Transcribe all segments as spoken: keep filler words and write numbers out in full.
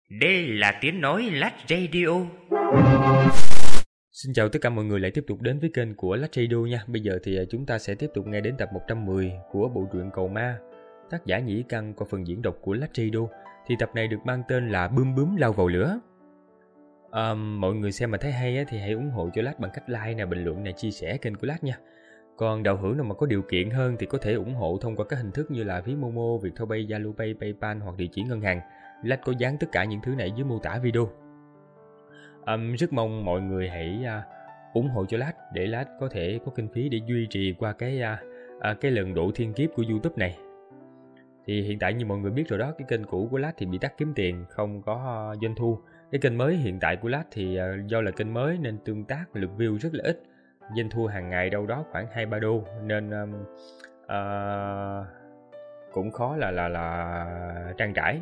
Đây là tiếng nói Lách Radio. Xin chào tất cả mọi người lại tiếp tục đến với kênh của Lách Radio nha. Bây giờ thì chúng ta sẽ tiếp tục nghe đến tập một trăm mười của bộ truyện Cầu Ma, tác giả Nhĩ Căn qua phần diễn đọc của Lách Radio. Thì tập này được mang tên là Bươm Bướm Lao Vào Lửa. À, mọi người xem mà thấy hay á, thì hãy ủng hộ cho Lách bằng cách like nè, bình luận nè, chia sẻ kênh của Lách nha. Còn đạo hữu nào mà có điều kiện hơn thì có thể ủng hộ thông qua các hình thức như là ví Momo, Viettelpay, Zalo Pay, PayPal hoặc địa chỉ ngân hàng. Lách có dán tất cả những thứ này dưới mô tả video. Um, rất mong mọi người hãy uh, ủng hộ cho Lách để Lách có thể có kinh phí để duy trì qua cái uh, uh, cái lần độ thiên kiếp của YouTube này. Thì hiện tại như mọi người biết rồi đó, cái kênh cũ của Lách thì bị tắt kiếm tiền, không có uh, doanh thu. Cái kênh mới hiện tại của Lách thì uh, do là kênh mới nên tương tác lượt view rất là ít, doanh thu hàng ngày đâu đó khoảng hai ba đô nên um, uh, cũng khó là là là trang trải.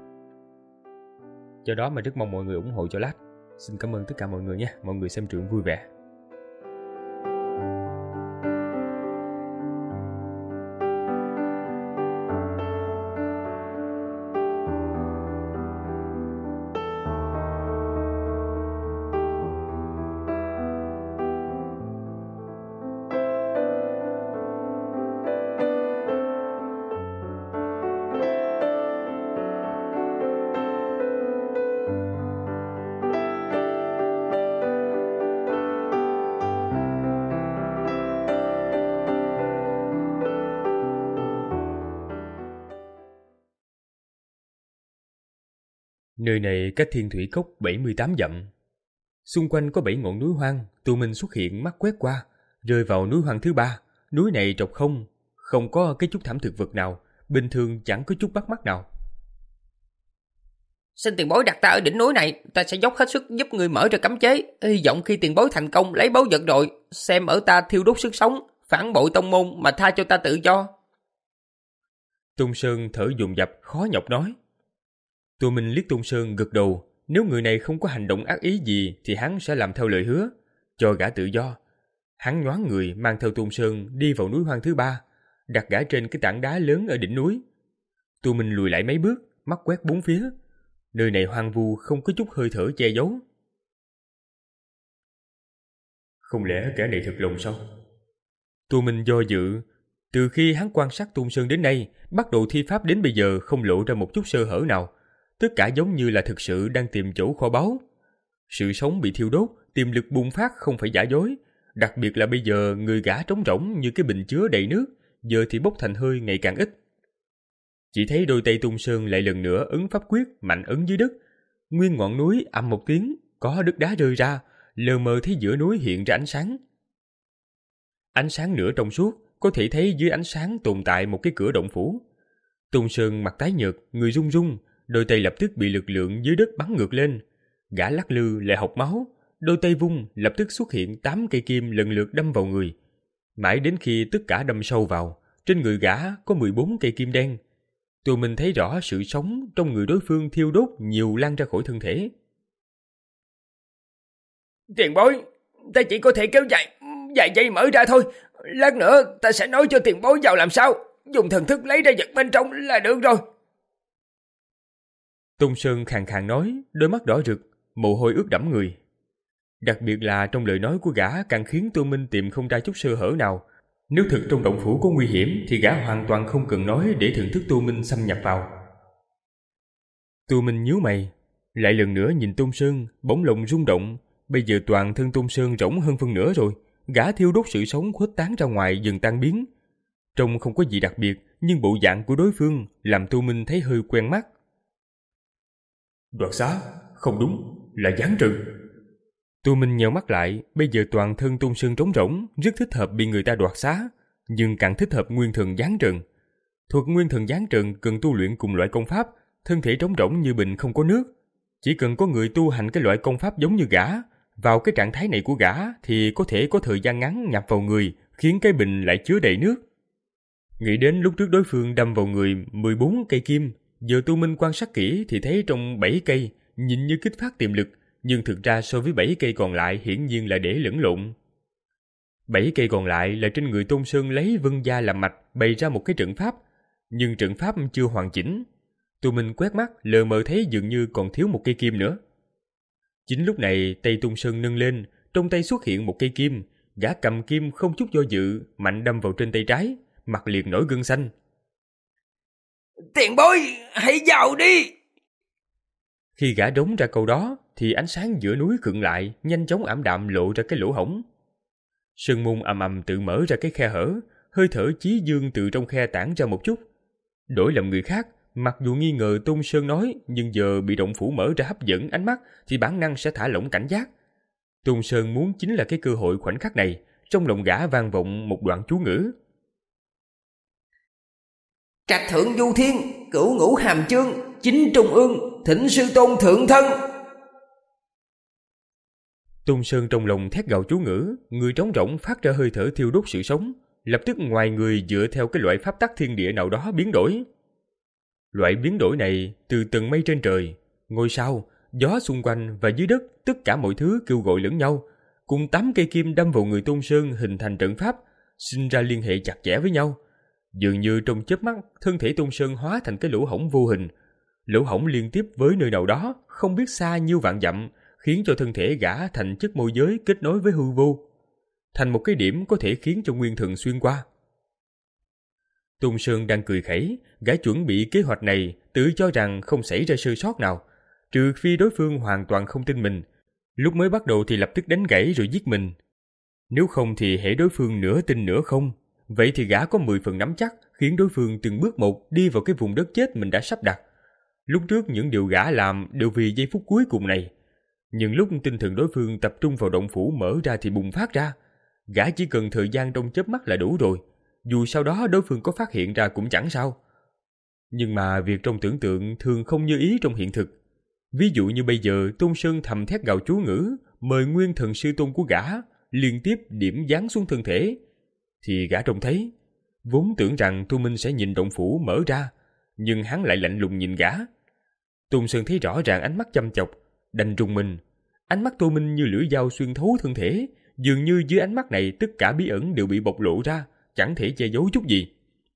Do đó mà rất mong mọi người ủng hộ cho Lách. Xin cảm ơn tất cả mọi người nhé. Mọi người xem truyện vui vẻ. Nơi này cách Thiên Thủy Cốc bảy mươi tám dặm. Xung quanh có bảy ngọn núi hoang. Tụi mình xuất hiện mắt quét qua, rơi vào núi hoang thứ ba. Núi này trọc không, không có cái chút thảm thực vật nào, bình thường chẳng có chút bắt mắt nào. Xin tiền bối đặt ta ở đỉnh núi này, ta sẽ dốc hết sức giúp người mở ra cấm chế. Hy vọng khi tiền bối thành công lấy báu vật rồi, xem ở ta thiêu đốt sức sống, phản bội tông môn mà tha cho ta tự do. Tôn Sơn thở dồn dập khó nhọc nói. Tụi mình liếc Tôn Sơn gật đầu, nếu người này không có hành động ác ý gì thì hắn sẽ làm theo lời hứa, cho gã tự do. Hắn nhoáng người mang theo Tôn Sơn đi vào núi hoang thứ ba, đặt gã trên cái tảng đá lớn ở đỉnh núi. Tụi mình lùi lại mấy bước, mắt quét bốn phía. Nơi này hoang vu không có chút hơi thở che giấu. Không lẽ kẻ này thật lòng sao? Tụi mình do dự. Từ khi hắn quan sát Tôn Sơn đến nay, bắt đầu thi pháp đến bây giờ không lộ ra một chút sơ hở nào. Tất cả giống như là thực sự đang tìm chỗ kho báu. Sự sống bị thiêu đốt, tiềm lực bùng phát không phải giả dối. Đặc biệt là bây giờ người gã trống rỗng như cái bình chứa đầy nước, giờ thì bốc thành hơi ngày càng ít. Chỉ thấy đôi tay Tôn Sơn lại lần nữa ấn pháp quyết mạnh ấn dưới đất. Nguyên ngọn núi ầm một tiếng, có đất đá rơi ra, lờ mờ thấy giữa núi hiện ra ánh sáng. Ánh sáng nửa trong suốt, có thể thấy dưới ánh sáng tồn tại một cái cửa động phủ. Tôn Sơn mặt tái nhợt, người run run, đôi tay lập tức bị lực lượng dưới đất bắn ngược lên. Gã lắc lư lại học máu, đôi tay vung lập tức xuất hiện tám cây kim lần lượt đâm vào người. Mãi đến khi tất cả đâm sâu vào, trên người gã có mười bốn cây kim đen. Tụi mình thấy rõ sự sống trong người đối phương thiêu đốt nhiều lan ra khỏi thân thể. Tiền bối, ta chỉ có thể kéo dài vài giây mở ra thôi. Lát nữa ta sẽ nói cho tiền bối vào làm sao. Dùng thần thức lấy ra vật bên trong là được rồi. Tôn Sơn khàn khàn nói, đôi mắt đỏ rực, mồ hôi ướt đẫm người. Đặc biệt là trong lời nói của gã càng khiến Tô Minh tìm không ra chút sơ hở nào. Nếu thực trong động phủ có nguy hiểm thì gã hoàn toàn không cần nói để thưởng thức Tô Minh xâm nhập vào. Tô Minh nhíu mày, lại lần nữa nhìn Tôn Sơn, bỗng lòng rung động. Bây giờ toàn thân Tôn Sơn rỗng hơn phân nửa rồi, gã thiêu đốt sự sống khuếch tán ra ngoài dần tan biến. Trông không có gì đặc biệt, nhưng bộ dạng của đối phương làm Tô Minh thấy hơi quen mắt. Đoạt xá? Không đúng, là giáng trừng. Tô Minh nheo mắt lại, bây giờ toàn thân Tôn Sơn trống rỗng, rất thích hợp bị người ta đoạt xá, nhưng càng thích hợp nguyên thần giáng trừng. Thuật nguyên thần giáng trừng cần tu luyện cùng loại công pháp, thân thể trống rỗng như bình không có nước. Chỉ cần có người tu hành cái loại công pháp giống như gã, vào cái trạng thái này của gã thì có thể có thời gian ngắn nhập vào người, khiến cái bình lại chứa đầy nước. Nghĩ đến lúc trước đối phương đâm vào người mười bốn cây kim, giờ Tô Minh quan sát kỹ thì thấy trong bảy cây nhìn như kích phát tiềm lực, nhưng thực ra so với bảy cây còn lại hiển nhiên là để lẫn lộn. Bảy cây còn lại là trên người Tôn Sơn lấy vân gia làm mạch bày ra một cái trận pháp, nhưng trận pháp chưa hoàn chỉnh. Tô Minh quét mắt, lờ mờ thấy dường như còn thiếu một cây kim nữa. Chính lúc này, tay Tôn Sơn nâng lên, trong tay xuất hiện một cây kim. Gã cầm kim không chút do dự, mạnh đâm vào trên tay trái, mặt liền nổi gân xanh. Tiền bối, hãy vào đi! Khi gã đống ra câu đó, thì ánh sáng giữa núi khựng lại, nhanh chóng ảm đạm lộ ra cái lỗ hổng. Sơn môn ầm ầm tự mở ra cái khe hở, hơi thở chí dương từ trong khe tản ra một chút. Đổi làm người khác, mặc dù nghi ngờ Tôn Sơn nói, nhưng giờ bị động phủ mở ra hấp dẫn ánh mắt, thì bản năng sẽ thả lỏng cảnh giác. Tôn Sơn muốn chính là cái cơ hội khoảnh khắc này, trong lòng gã vang vọng một đoạn chú ngữ. Trạch thượng du thiên, cửu ngũ hàm chương, chính trung ương, thỉnh sư tôn thượng thân. Tôn Sơn trong lòng thét gào chú ngữ, người trống rỗng phát ra hơi thở thiêu đốt sự sống, lập tức ngoài người dựa theo cái loại pháp tắc thiên địa nào đó biến đổi. Loại biến đổi này từ tầng mây trên trời, ngôi sao, gió xung quanh và dưới đất, tất cả mọi thứ kêu gọi lẫn nhau, cùng tám cây kim đâm vào người Tôn Sơn hình thành trận pháp, sinh ra liên hệ chặt chẽ với nhau. Dường như trong chớp mắt, thân thể Tôn Sơn hóa thành cái lỗ hổng vô hình. Lỗ hổng liên tiếp với nơi nào đó, không biết xa nhiêu vạn dặm, khiến cho thân thể gã thành chất môi giới kết nối với hư vô, thành một cái điểm có thể khiến cho nguyên thần xuyên qua. Tôn Sơn đang cười khẩy, gã chuẩn bị kế hoạch này, tự cho rằng không xảy ra sơ sót nào, trừ phi đối phương hoàn toàn không tin mình. Lúc mới bắt đầu thì lập tức đánh gãy rồi giết mình. Nếu không thì hễ đối phương nửa tin nửa không, vậy thì gã có mười phần nắm chắc khiến đối phương từng bước một đi vào cái vùng đất chết mình đã sắp đặt. Lúc trước những điều gã làm đều vì giây phút cuối cùng này. Nhưng lúc tinh thần đối phương tập trung vào động phủ mở ra thì bùng phát ra. Gã chỉ cần thời gian trong chớp mắt là đủ rồi. Dù sau đó đối phương có phát hiện ra cũng chẳng sao. Nhưng mà việc trong tưởng tượng thường không như ý trong hiện thực. Ví dụ như bây giờ Tôn Sơn thầm thét gào chú ngữ, mời nguyên thần sư tôn của gã liên tiếp điểm giáng xuống thân thể. Thì gã trông thấy, vốn tưởng rằng Tô Minh sẽ nhìn động phủ mở ra, nhưng hắn lại lạnh lùng nhìn gã. Tôn Sơn thấy rõ ràng ánh mắt chăm chọc, đành rùng mình. Ánh mắt Tô Minh như lưỡi dao xuyên thấu thân thể, dường như dưới ánh mắt này tất cả bí ẩn đều bị bộc lộ ra, chẳng thể che giấu chút gì.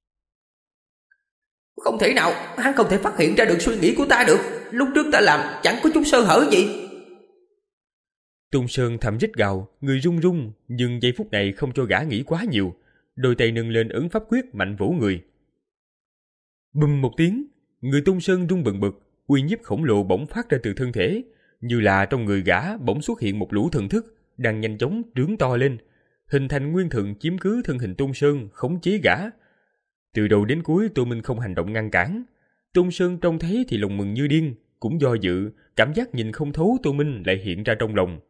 Không thể nào, hắn không thể phát hiện ra được suy nghĩ của ta được. Lúc trước ta làm chẳng có chút sơ hở gì. Tôn Sơn thầm rít gào, người run run, nhưng giây phút này không cho gã nghĩ quá nhiều. Đôi tay nâng lên ấn pháp quyết mạnh vỗ người. Bùm một tiếng, người Tôn Sơn run bần bật, uy nhiếp khổng lồ bỗng phát ra từ thân thể, như là trong người gã bỗng xuất hiện một lũ thần thức đang nhanh chóng trướng to lên, hình thành nguyên thần chiếm cứ thân hình Tôn Sơn, khống chế gã. Từ đầu đến cuối Tô Minh không hành động ngăn cản. Tôn Sơn trông thấy thì lòng mừng như điên, cũng do dự, cảm giác nhìn không thấu Tô Minh lại hiện ra trong lòng.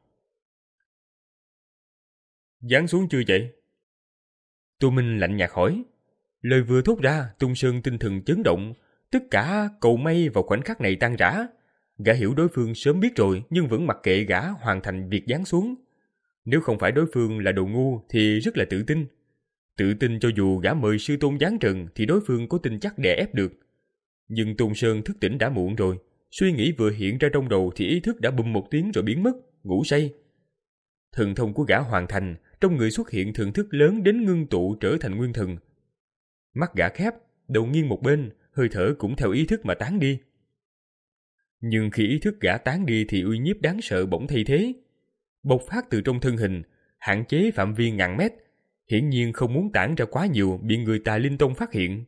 Giáng xuống chưa vậy? Tô Minh lạnh nhạt hỏi. Lời vừa thốt ra, Tôn Sơn tinh thần chấn động, tất cả cầu may vào khoảnh khắc này tan rã. Gã hiểu đối phương sớm biết rồi, nhưng vẫn mặc kệ gã hoàn thành việc giáng xuống. Nếu không phải đối phương là đồ ngu thì rất là tự tin. Tự tin cho dù gã mời sư tôn giáng trần thì đối phương có tin chắc đè ép được. Nhưng Tôn Sơn thức tỉnh đã muộn rồi, suy nghĩ vừa hiện ra trong đầu thì ý thức đã bùm một tiếng rồi biến mất, ngủ say. Thần thông của gã hoàn thành, trong người xuất hiện thần thức lớn đến ngưng tụ trở thành nguyên thần. Mắt gã khép, đầu nghiêng một bên, hơi thở cũng theo ý thức mà tán đi. Nhưng khi ý thức gã tán đi thì uy nhiếp đáng sợ bỗng thay thế. Bộc phát từ trong thân hình, hạn chế phạm vi ngàn mét, hiển nhiên không muốn tản ra quá nhiều bị người Tà Linh Tông phát hiện.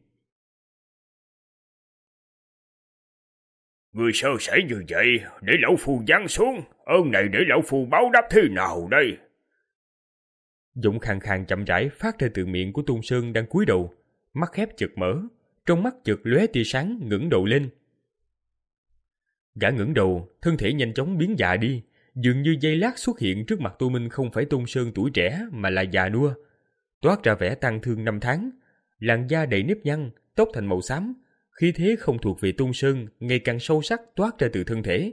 Người sơ sẩy như vậy, để lão phu giáng xuống, ơn này để lão phu báo đáp thế nào đây? Giọng khàn khàn chậm rãi phát ra từ miệng của Tôn Sơn đang cúi đầu, mắt khép chợt mở, trong mắt chợt lóe tia sáng, ngẩng đầu lên. Gã ngẩng đầu, thân thể nhanh chóng biến già đi, dường như giây lát xuất hiện trước mặt Tô Minh không phải Tôn Sơn tuổi trẻ mà là già nua, toát ra vẻ tang thương năm tháng, làn da đầy nếp nhăn, tóc thành màu xám, khí thế không thuộc về Tôn Sơn ngày càng sâu sắc toát ra từ thân thể.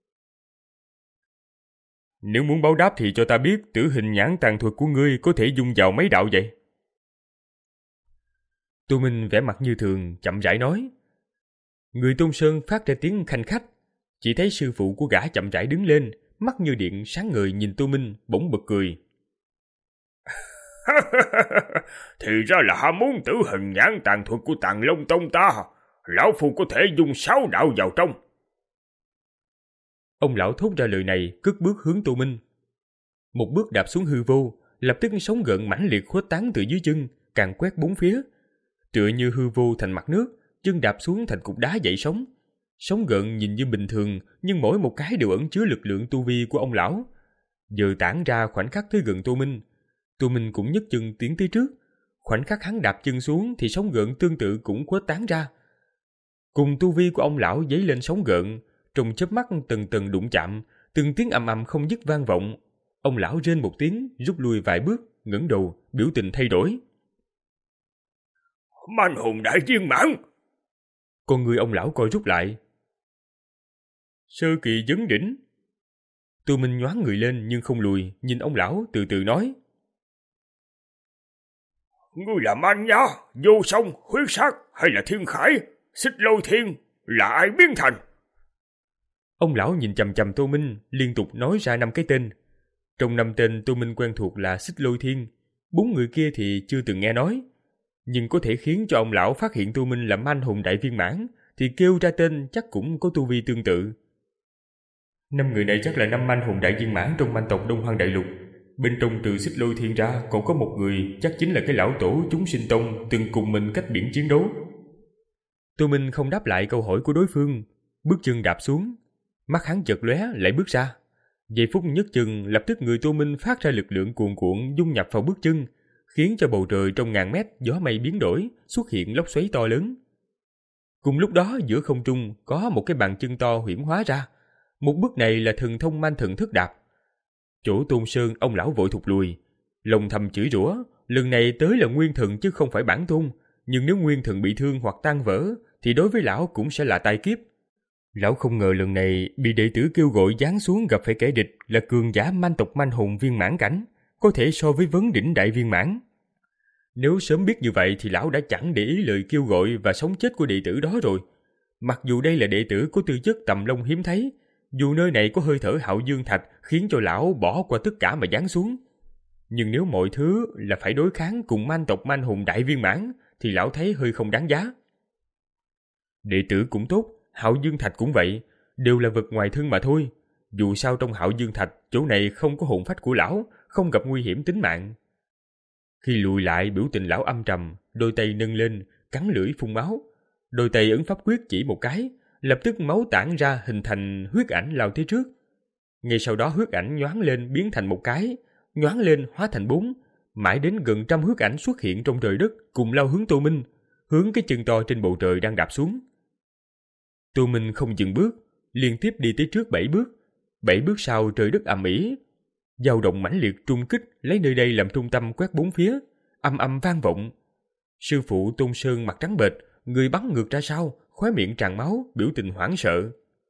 Nếu muốn báo đáp thì cho ta biết tử hình nhãn tàn thuật của ngươi có thể dung vào mấy đạo vậy? Tô Minh vẻ mặt như thường, chậm rãi nói. Người Tôn Sơn phát ra tiếng khanh khách, chỉ thấy sư phụ của gã chậm rãi đứng lên, mắt như điện sáng ngời nhìn Tô Minh, bỗng bật cười. Thì ra là ham muốn tử hình nhãn tàn thuật của Tàng Long Tông ta. lão phu có thể dùng sáu đạo vào trong. Ông lão thốt ra lời này, cất bước hướng Tô Minh. Một bước đạp xuống hư vô, lập tức sóng gợn mãnh liệt khuếch tán từ dưới chân, càng quét bốn phía. Tựa như hư vô thành mặt nước, chân đạp xuống thành cục đá dậy sóng. Sóng gợn nhìn như bình thường, nhưng mỗi một cái đều ẩn chứa lực lượng tu vi của ông lão. Giờ tản ra khoảnh khắc tới gần Tô Minh. Tô Minh cũng nhấc chân tiến tới trước. Khoảnh khắc hắn đạp chân xuống thì sóng gợn tương tự cũng khuếch tán ra. Cùng tu vi của ông lão dấy lên sóng gợn, trong chớp mắt từng từng đụng chạm, từng tiếng ầm ầm không dứt vang vọng. Ông lão rên một tiếng, rút lui vài bước, ngẩng đầu, biểu tình thay đổi. Man hồn đại viên mãn! Con người ông lão co rút lại. Sơ kỳ vấn đỉnh. Tô Minh nhoáng người lên nhưng không lùi, nhìn ông lão từ từ nói. Ngươi là Man Nha, Vô Song, Huyết Sát hay là Thiên Khải, Xích Lôi Thiên, là ai biến thành? Ông lão nhìn chằm chằm Tô Minh, liên tục nói ra năm cái tên. Trong năm tên Tô Minh quen thuộc là Xích Lôi Thiên, bốn người kia thì chưa từng nghe nói. Nhưng có thể khiến cho ông lão phát hiện Tô Minh là man hồn đại viên mãn, thì kêu ra tên chắc cũng có tu vi tương tự. Năm người này chắc là năm man hồn đại viên mãn trong man tộc Đông Hoang Đại Lục. Bên trong trừ Xích Lôi Thiên ra còn có một người chắc chính là cái lão tổ chúng sinh tông từng cùng mình cách biển chiến đấu. Tô Minh không đáp lại câu hỏi của đối phương, bước chân đạp xuống, mắt hắn chợt lóe lại bước ra. Giây phút nhấc chân, lập tức người Tô Minh phát ra lực lượng cuồn cuộn dung nhập vào bước chân, khiến cho bầu trời trong ngàn mét gió mây biến đổi, xuất hiện lốc xoáy to lớn. Cùng lúc đó giữa không trung có một cái bàn chân to huyễn hóa ra. Một bước này là thần thông man thần thức đạp. Chỗ Tôn Sơn ông lão vội thụt lùi, lòng thầm chửi rủa, lần này tới là nguyên thần chứ không phải bản tôn, nhưng nếu nguyên thần bị thương hoặc tan vỡ thì đối với lão cũng sẽ là tai kiếp. Lão không ngờ lần này bị đệ tử kêu gọi giáng xuống gặp phải kẻ địch là cường giả man tộc man hồn viên mãn cảnh, có thể so với vấn đỉnh đại viên mãn. Nếu sớm biết như vậy thì lão đã chẳng để ý lời kêu gọi và sống chết của đệ tử đó rồi. Mặc dù đây là đệ tử có tư chất tầm long hiếm thấy, dù nơi này có hơi thở hạo dương thạch khiến cho lão bỏ qua tất cả mà giáng xuống, nhưng nếu mọi thứ là phải đối kháng cùng man tộc man hồn đại viên mãn thì lão thấy hơi không đáng giá. Đệ tử cũng tốt, hạo dương thạch cũng vậy, đều là vật ngoài thân mà thôi. Dù sao trong hạo dương thạch, chỗ này không có hồn phách của lão, không gặp nguy hiểm tính mạng. Khi lùi lại, biểu tình lão âm trầm, đôi tay nâng lên, cắn lưỡi phun máu. Đôi tay ấn pháp quyết chỉ một cái, lập tức máu tản ra hình thành huyết ảnh lao tới trước. Ngay sau đó huyết ảnh nhoáng lên biến thành một cái, nhoáng lên hóa thành bốn, mãi đến gần trăm huyết ảnh xuất hiện trong trời đất cùng lao hướng Tô Minh, hướng cái chân to trên bầu trời đang đạp xuống. Tô Minh không dừng bước, liên tiếp đi tới trước bảy bước. Bảy bước sau trời đất ầm ĩ, dao động mãnh liệt trung kích lấy nơi đây làm trung tâm quét bốn phía, âm âm vang vọng. Sư phụ Tôn Sơn mặt trắng bệch, người bắn ngược ra sau, khóe miệng tràn máu, biểu tình hoảng sợ.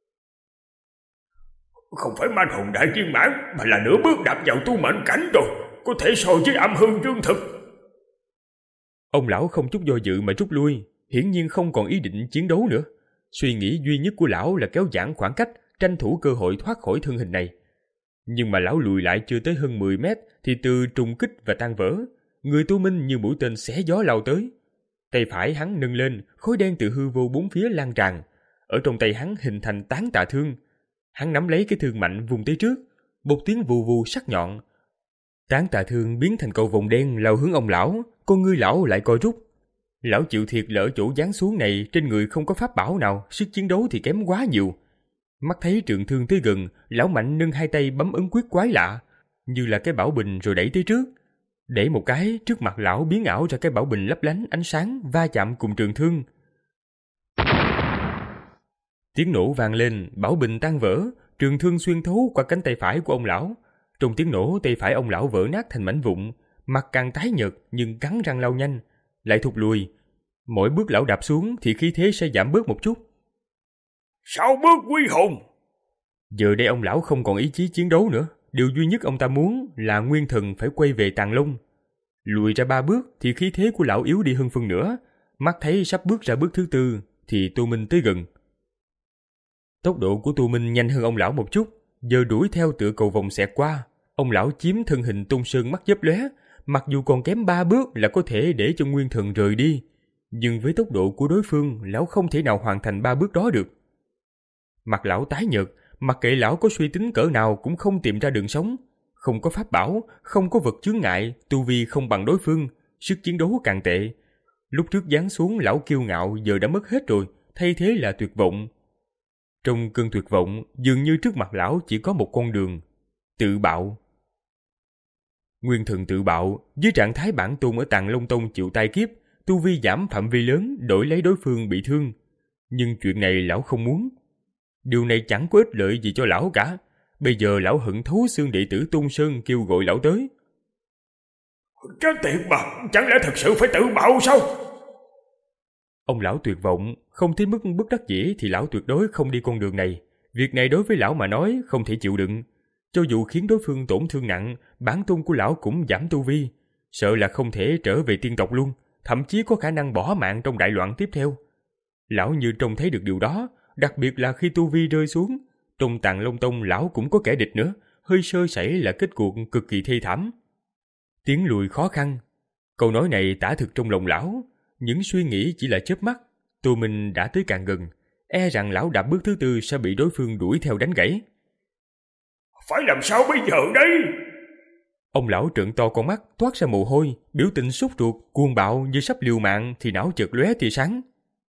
Không phải man hồn đại viên mãn, mà là nửa bước đạp vào tu mệnh cảnh rồi, có thể so với âm hư dương thực. Ông lão không chút do dự mà rút lui, hiển nhiên không còn ý định chiến đấu nữa. Suy nghĩ duy nhất của lão là kéo giãn khoảng cách, tranh thủ cơ hội thoát khỏi thân hình này. Nhưng mà lão lùi lại chưa tới hơn mười mét thì từ trùng kích và tan vỡ, người Tô Minh như mũi tên xé gió lao tới. Tay phải hắn nâng lên, khối đen từ hư vô bốn phía lan tràn. Ở trong tay hắn hình thành tán tà thương. Hắn nắm lấy cái thương mạnh vùng tới trước, một tiếng vù vù sắc nhọn. Tán tà thương biến thành cầu vồng đen lao hướng ông lão, con ngươi lão lại co rút. Lão chịu thiệt lỡ chỗ giáng xuống này trên người không có pháp bảo nào, sức chiến đấu thì kém quá nhiều. Mắt thấy trường thương tới gần, lão mạnh nâng hai tay bấm ấn quyết quái lạ, như là cái bảo bình rồi đẩy tới trước. Để một cái, trước mặt lão biến ảo ra cái bảo bình lấp lánh ánh sáng va chạm cùng trường thương. Tiếng nổ vang lên, bảo bình tan vỡ, trường thương xuyên thấu qua cánh tay phải của ông lão. Trong tiếng nổ, tay phải ông lão vỡ nát thành mảnh vụn, mặt càng tái nhợt nhưng cắn răng lao nhanh, lại thụt lùi. Mỗi bước lão đạp xuống thì khí thế sẽ giảm bớt một chút. Sáu bước quy hồn! Giờ đây ông lão không còn ý chí chiến đấu nữa. Điều duy nhất ông ta muốn là nguyên thần phải quay về Tàng Long. Lùi ra ba bước thì khí thế của lão yếu đi hơn phân nửa. Mắt thấy sắp bước ra bước thứ tư thì Tô Minh tới gần. Tốc độ của Tô Minh nhanh hơn ông lão một chút, giờ đuổi theo tựa cầu vòng xẹt qua. Ông lão chiếm thân hình Tôn Sơn mắt chớp lóe, mặc dù còn kém ba bước là có thể để cho nguyên thần rời đi. nhưng với tốc độ của đối phương, lão không thể nào hoàn thành ba bước đó được. Mặt lão tái nhợt, mặc kệ lão có suy tính cỡ nào cũng không tìm ra đường sống. Không có pháp bảo, không có vật chướng ngại, tu vi không bằng đối phương, sức chiến đấu càng tệ. Lúc trước giáng xuống lão kiêu ngạo giờ đã mất hết rồi, thay thế là tuyệt vọng. Trong cơn tuyệt vọng, dường như trước mặt lão chỉ có một con đường, tự bạo. Nguyên thần tự bạo, dưới trạng thái bản tôn ở Tàng Long Tông chịu tai kiếp, tu vi giảm phạm vi lớn đổi lấy đối phương bị thương. Nhưng chuyện này lão không muốn. Điều này chẳng có ích lợi gì cho lão cả. Bây giờ lão hận thấu xương đệ tử Tôn Sơn kêu gọi lão tới. Chết tiệt mà, chẳng lẽ thật sự phải tự bạo sao? Ông lão tuyệt vọng, không tới mức bất đắc dĩ thì lão tuyệt đối không đi con đường này. Việc này đối với lão mà nói không thể chịu đựng. Cho dù khiến đối phương tổn thương nặng, bản tôn của lão cũng giảm tu vi. Sợ là không thể trở về tiên tộc luôn, thậm chí có khả năng bỏ mạng trong đại loạn tiếp theo. Lão như trông thấy được điều đó, đặc biệt là khi tu vi rơi xuống. Trong Tàng Long Tông lão cũng có kẻ địch nữa, hơi sơ sẩy là kết cuộc cực kỳ thê thảm. Tiến lùi khó khăn. Câu nói này tả thực trong lòng lão. Những suy nghĩ chỉ là chớp mắt. Tô Minh đã tới càng gần, e rằng lão đạp bước thứ tư sẽ bị đối phương đuổi theo đánh gãy. Phải làm sao bây giờ đây? Ông lão trợn to con mắt, toát ra mồ hôi, biểu tình sốt ruột, cuồng bạo như sắp liều mạng thì não chợt lóe tia sáng.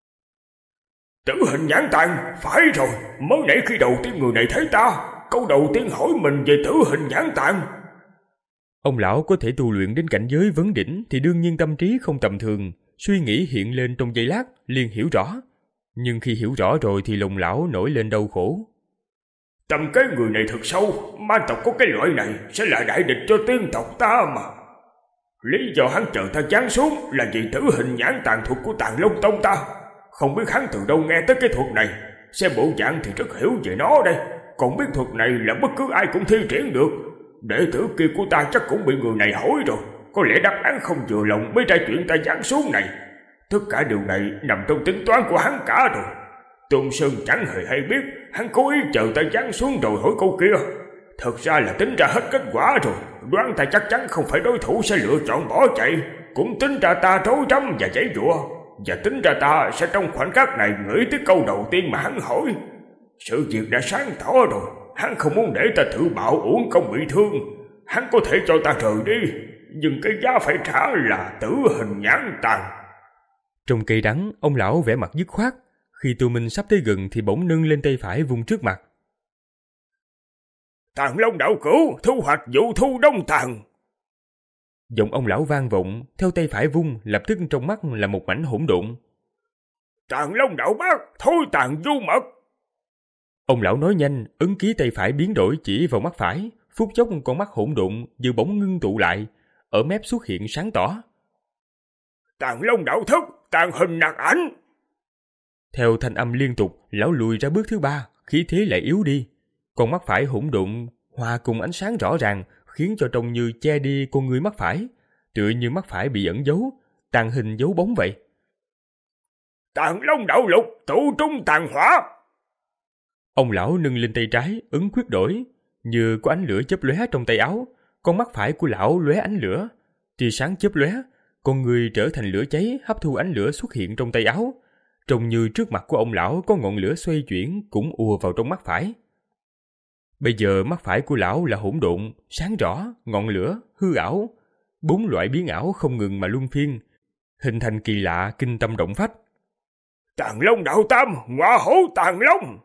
Tử hình nhãn tàn, phải rồi, mới nãy khi đầu tiên người này thấy ta, câu đầu tiên hỏi mình về tử hình nhãn tàn. Ông lão có thể tu luyện đến cảnh giới vấn đỉnh thì đương nhiên tâm trí không tầm thường, suy nghĩ hiện lên trong giây lát, liền hiểu rõ. Nhưng khi hiểu rõ rồi thì lòng lão nổi lên đau khổ. Tâm cái người này thật sâu, ma tộc có cái loại này sẽ là đại địch cho tiên tộc ta mà. Lý do hắn chờ ta giáng xuống là vì tử hình nhãn tàn thuật của Tàng Long Tông ta. Không biết hắn từ đâu nghe tới cái thuật này, xem bộ dạng thì rất hiểu về nó đây. Còn biết thuật này là bất cứ ai cũng thi triển được. Đệ tử kia của ta chắc cũng bị người này hỏi rồi. Có lẽ đáp án không vừa lòng mới ra chuyện ta giáng xuống này. Tất cả điều này nằm trong tính toán của hắn cả rồi. Tôn Sơn chẳng hề hay biết hắn cố ý chờ ta giáng xuống rồi hỏi câu kia. Thật ra là tính ra hết kết quả rồi. Đoán ta chắc chắn không phải đối thủ sẽ lựa chọn bỏ chạy. Cũng tính ra ta rối rắm và giãy giụa. Và tính ra ta sẽ trong khoảnh khắc này nghĩ tới câu đầu tiên mà hắn hỏi. Sự việc đã sáng tỏ rồi. Hắn không muốn để ta tự bạo uổng công bị thương. Hắn có thể cho ta rời đi, nhưng cái giá phải trả là tử hình nhãn tàn. Trong cây đắng, ông lão vẻ mặt dứt khoát. Khi Tô Minh sắp tới gần thì bỗng nâng lên tay phải vung trước mặt. Tàng Long đạo cửu, thu hoạch vụ thu đông tàn. Giọng ông lão vang vọng, theo tay phải vung, lập tức trong mắt là một mảnh hỗn độn. Tàng Long đạo bác, thôi tàn du mật. Ông lão nói nhanh, ấn ký tay phải biến đổi chỉ vào mắt phải, phút chốc con mắt hỗn độn như bỗng ngưng tụ lại, ở mép xuất hiện sáng tỏ. Tàng Long đạo thức, tàn hình nặc ảnh. Theo thanh âm liên tục, lão lùi ra bước thứ ba, khí thế lại yếu đi. Con mắt phải hỗn độn hòa cùng ánh sáng rõ ràng, khiến cho trông như che đi con người mắt phải, tựa như mắt phải bị ẩn giấu, tàn hình giấu bóng vậy. Tàng Long đạo lục, tụ trung tàn hỏa. Ông lão nâng lên tay trái, ấn quyết đổi, như có ánh lửa chớp lóe trong tay áo. Con mắt phải của lão lóe ánh lửa, tia sáng chớp lóe, con người trở thành lửa cháy hấp thu ánh lửa xuất hiện trong tay áo. Trông như trước mặt của ông lão có ngọn lửa xoay chuyển cũng ùa vào trong mắt phải. Bây giờ mắt phải của lão là hỗn độn, sáng rõ, ngọn lửa, hư ảo. Bốn loại biến ảo không ngừng mà luân phiên, hình thành kỳ lạ kinh tâm động phách. Tàng Long đạo tam, ngọa hổ Tàng Long.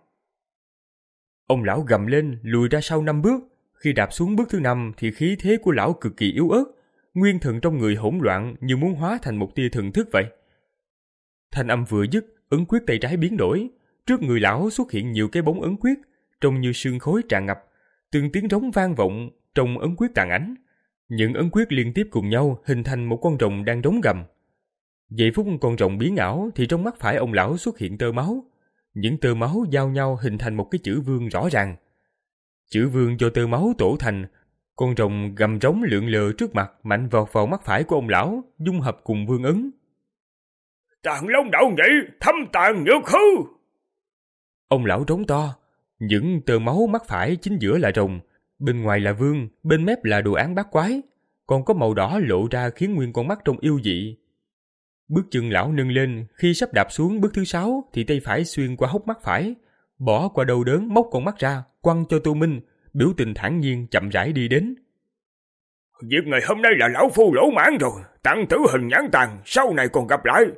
Ông lão gầm lên, lùi ra sau năm bước. Khi đạp xuống bước thứ năm thì khí thế của lão cực kỳ yếu ớt, nguyên thần trong người hỗn loạn như muốn hóa thành một tia thần thức vậy. Thanh âm vừa dứt, ấn quyết tay trái biến đổi, trước người lão xuất hiện nhiều cái bóng ấn quyết, trông như sương khói tràn ngập, từng tiếng rống vang vọng trong ấn quyết tàn ảnh. Những ấn quyết liên tiếp cùng nhau hình thành một con rồng đang rống gầm. Giây phút con rồng biến ảo thì trong mắt phải ông lão xuất hiện tơ máu. Những tơ máu giao nhau hình thành một cái chữ vương rõ ràng. Chữ vương do tơ máu tổ thành, con rồng gầm rống lượn lờ trước mặt mạnh vọt vào mắt phải của ông lão, dung hợp cùng vương ấn. Tàng Long đạo nhị, thâm tàn nhược hư. Ông lão rống to, những tơ máu mắt phải chính giữa là rồng, bên ngoài là vương, bên mép là đồ án bát quái, còn có màu đỏ lộ ra khiến nguyên con mắt trông yêu dị. Bước chân lão nâng lên, khi sắp đạp xuống bước thứ sáu thì tay phải xuyên qua hốc mắt phải, bỏ qua đầu đớn móc con mắt ra, quăng cho Tô Minh, biểu tình thản nhiên chậm rãi đi đến. Việc ngày hôm nay là lão phu lỗ mãn rồi, tặng tử hình nhãn tàn, sau này còn gặp lại.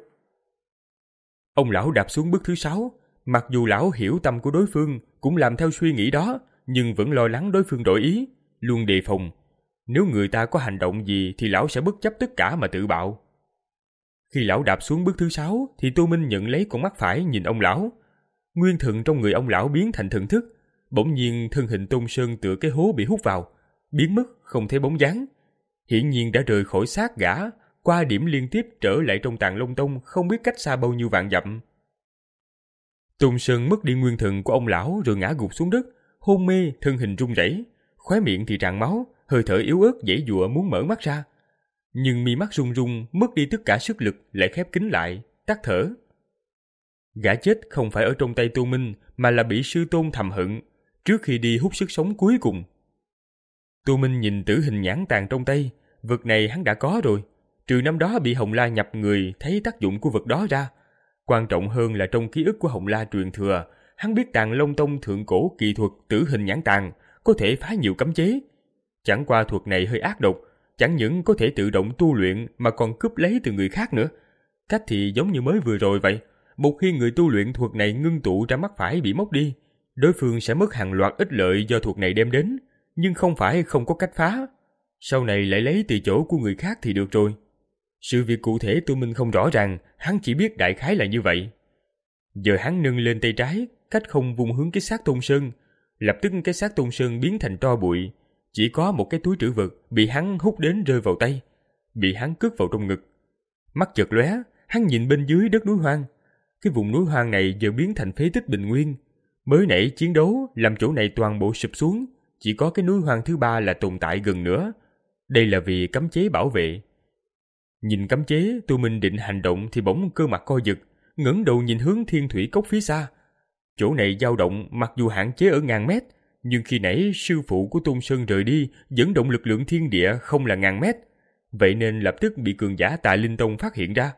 Ông lão đạp xuống bước thứ sáu, mặc dù lão hiểu tâm của đối phương, cũng làm theo suy nghĩ đó, nhưng vẫn lo lắng đối phương đổi ý, luôn đề phòng. Nếu người ta có hành động gì thì lão sẽ bất chấp tất cả mà tự bạo. Khi lão đạp xuống bước thứ sáu thì Tô Minh nhận lấy con mắt phải nhìn ông lão. Nguyên thần trong người ông lão biến thành thần thức, bỗng nhiên thân hình Tôn Sơn tựa cái hố bị hút vào, biến mất không thấy bóng dáng. Hiển nhiên đã rời khỏi xác gã, qua điểm liên tiếp trở lại trong Tàng Long Tông không biết cách xa bao nhiêu vạn dặm. Tôn Sơn mất đi nguyên thần của ông lão rồi ngã gục xuống đất, hôn mê, thân hình run rẩy, khóe miệng thì tràn máu, hơi thở yếu ớt giãy giụa muốn mở mắt ra. Nhưng mi mắt run run, mất đi tất cả sức lực lại khép kín lại, tắt thở. Gã chết không phải ở trong tay Tô Minh mà là bị sư tôn thầm hận, trước khi đi hút sức sống cuối cùng. Tô Minh nhìn tử hình nhãn tàn trong tay, vật này hắn đã có rồi, trừ năm đó bị Hồng La nhập người thấy tác dụng của vật đó ra. Quan trọng hơn là trong ký ức của Hồng La truyền thừa, hắn biết Tàng Long Tông thượng cổ kỳ thuật tử hình nhãn tàn có thể phá nhiều cấm chế. Chẳng qua thuật này hơi ác độc, chẳng những có thể tự động tu luyện mà còn cướp lấy từ người khác nữa. Cách thì giống như mới vừa rồi vậy, một khi người tu luyện thuật này ngưng tụ ra mắt phải bị móc đi, đối phương sẽ mất hàng loạt ích lợi do thuật này đem đến, nhưng không phải không có cách phá. Sau này lại lấy từ chỗ của người khác thì được rồi. Sự việc cụ thể Tô Minh không rõ ràng, hắn chỉ biết đại khái là như vậy. Giờ hắn nâng lên tay trái, cách không vung hướng cái xác Tôn Sơn, lập tức cái xác Tôn Sơn biến thành tro bụi, chỉ có một cái túi trữ vật bị hắn hút đến rơi vào tay, bị hắn cất vào trong ngực. Mắt chợt lóe, hắn nhìn bên dưới đất núi hoang. Cái vùng núi hoang này giờ biến thành phế tích bình nguyên. Mới nãy chiến đấu làm chỗ này toàn bộ sụp xuống, chỉ có cái núi hoang thứ ba là tồn tại gần nữa. Đây là vì cấm chế bảo vệ. Nhìn cấm chế, Tô Minh định hành động thì bỗng cơ mặt co giật, ngẩng đầu nhìn hướng Thiên Thủy Cốc phía xa. Chỗ này dao động mặc dù hạn chế ở ngàn mét, nhưng khi nãy sư phụ của Tôn Sơn rời đi dẫn động lực lượng thiên địa không là ngàn mét, vậy nên lập tức bị cường giả Tà Linh Tông phát hiện ra.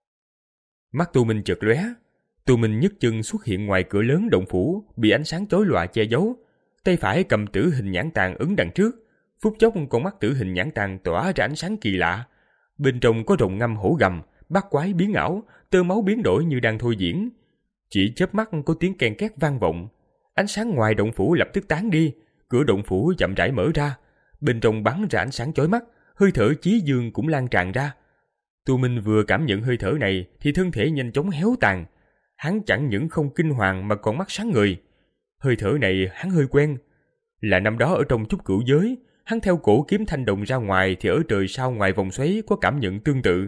Mắt Tô Minh chợt lóe, Tô Minh nhấc chân xuất hiện ngoài cửa lớn động phủ bị ánh sáng chói lòa che giấu, tay phải cầm tử hình nhãn tàn ấn đằng trước, phút chốc con mắt tử hình nhãn tàn tỏa ra ánh sáng kỳ lạ. Bên trong có rồng ngâm hổ gầm, bát quái biến ảo, tơ máu biến đổi như đang thôi diễn. Chỉ chớp mắt có tiếng ken két vang vọng. Ánh sáng ngoài động phủ lập tức tán đi, cửa động phủ chậm rãi mở ra, bên trong bắn ra ánh sáng chói mắt, hơi thở chí dương cũng lan tràn ra. Tô Minh vừa cảm nhận hơi thở này thì thân thể nhanh chóng héo tàn. Hắn chẳng những không kinh hoàng mà còn mắt sáng ngời. Hơi thở này hắn hơi quen, là năm đó ở trong Trúc Cửu Giới, hắn theo cổ kiếm thanh đồng ra ngoài thì ở trời sau ngoài vòng xoáy có cảm nhận tương tự.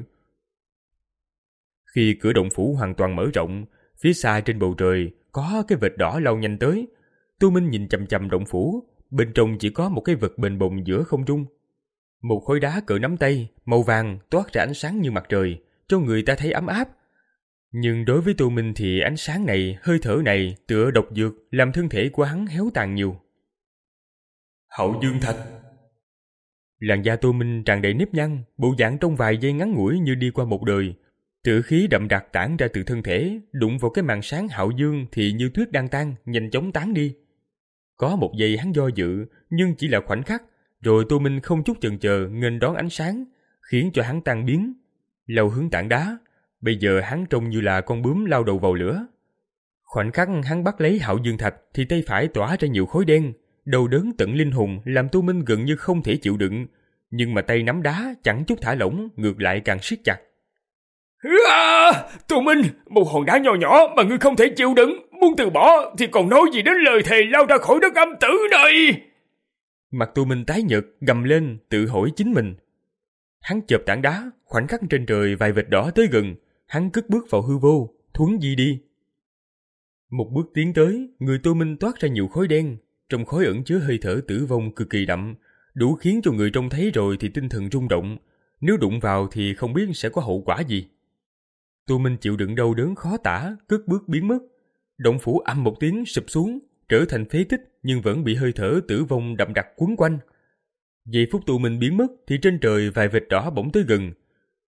Khi cửa động phủ hoàn toàn mở rộng, phía xa trên bầu trời có cái vệt đỏ lao nhanh tới. Tô Minh nhìn chằm chằm động phủ, bên trong chỉ có một cái vật bềnh bồng giữa không trung. Một khối đá cỡ nắm tay, màu vàng toát ra ánh sáng như mặt trời, cho người ta thấy ấm áp. Nhưng đối với Tô Minh thì ánh sáng này, hơi thở này tựa độc dược làm thân thể của hắn héo tàn nhiều. Hậu Dương Thạch. Làn da Tô Minh tràn đầy nếp nhăn, bộ dạng trong vài giây ngắn ngủi như đi qua một đời. Tử khí đậm đặc tản ra từ thân thể, đụng vào cái màn sáng hạo dương thì như tuyết đang tan, nhanh chóng tán đi. Có một giây hắn do dự, nhưng chỉ là khoảnh khắc, rồi Tô Minh không chút chần chờ nghênh đón ánh sáng, khiến cho hắn tan biến. Lao hướng tảng đá, bây giờ hắn trông như là con bướm lao đầu vào lửa. Khoảnh khắc hắn bắt lấy hạo dương thạch thì tay phải tỏa ra nhiều khối đen, đầu đớn tận linh hồn làm Tô Minh gần như không thể chịu đựng, nhưng mà tay nắm đá chẳng chút thả lỏng, ngược lại càng siết chặt. À, Tô Minh, một hòn đá nhỏ nhỏ mà ngươi không thể chịu đựng, muốn từ bỏ thì còn nói gì đến lời thề lao ra khỏi đất âm tử này. Mặt Tô Minh tái nhợt, gầm lên, tự hỏi chính mình. Hắn chộp tảng đá, khoảnh khắc trên trời vài vệt đỏ tới gần, hắn cất bước vào hư vô, thuấn di đi. Một bước tiến tới, người Tô Minh toát ra nhiều khói đen, trong khói ẩn chứa hơi thở tử vong cực kỳ đậm, đủ khiến cho người trông thấy rồi thì tinh thần rung động, nếu đụng vào thì không biết sẽ có hậu quả gì. Tô Minh chịu đựng đau đớn khó tả, cất bước biến mất. Động phủ ầm một tiếng sụp xuống, trở thành phế tích nhưng vẫn bị hơi thở tử vong đậm đặc quấn quanh. Giây phút Tô Minh biến mất thì trên trời vài vệt đỏ bỗng tới gần.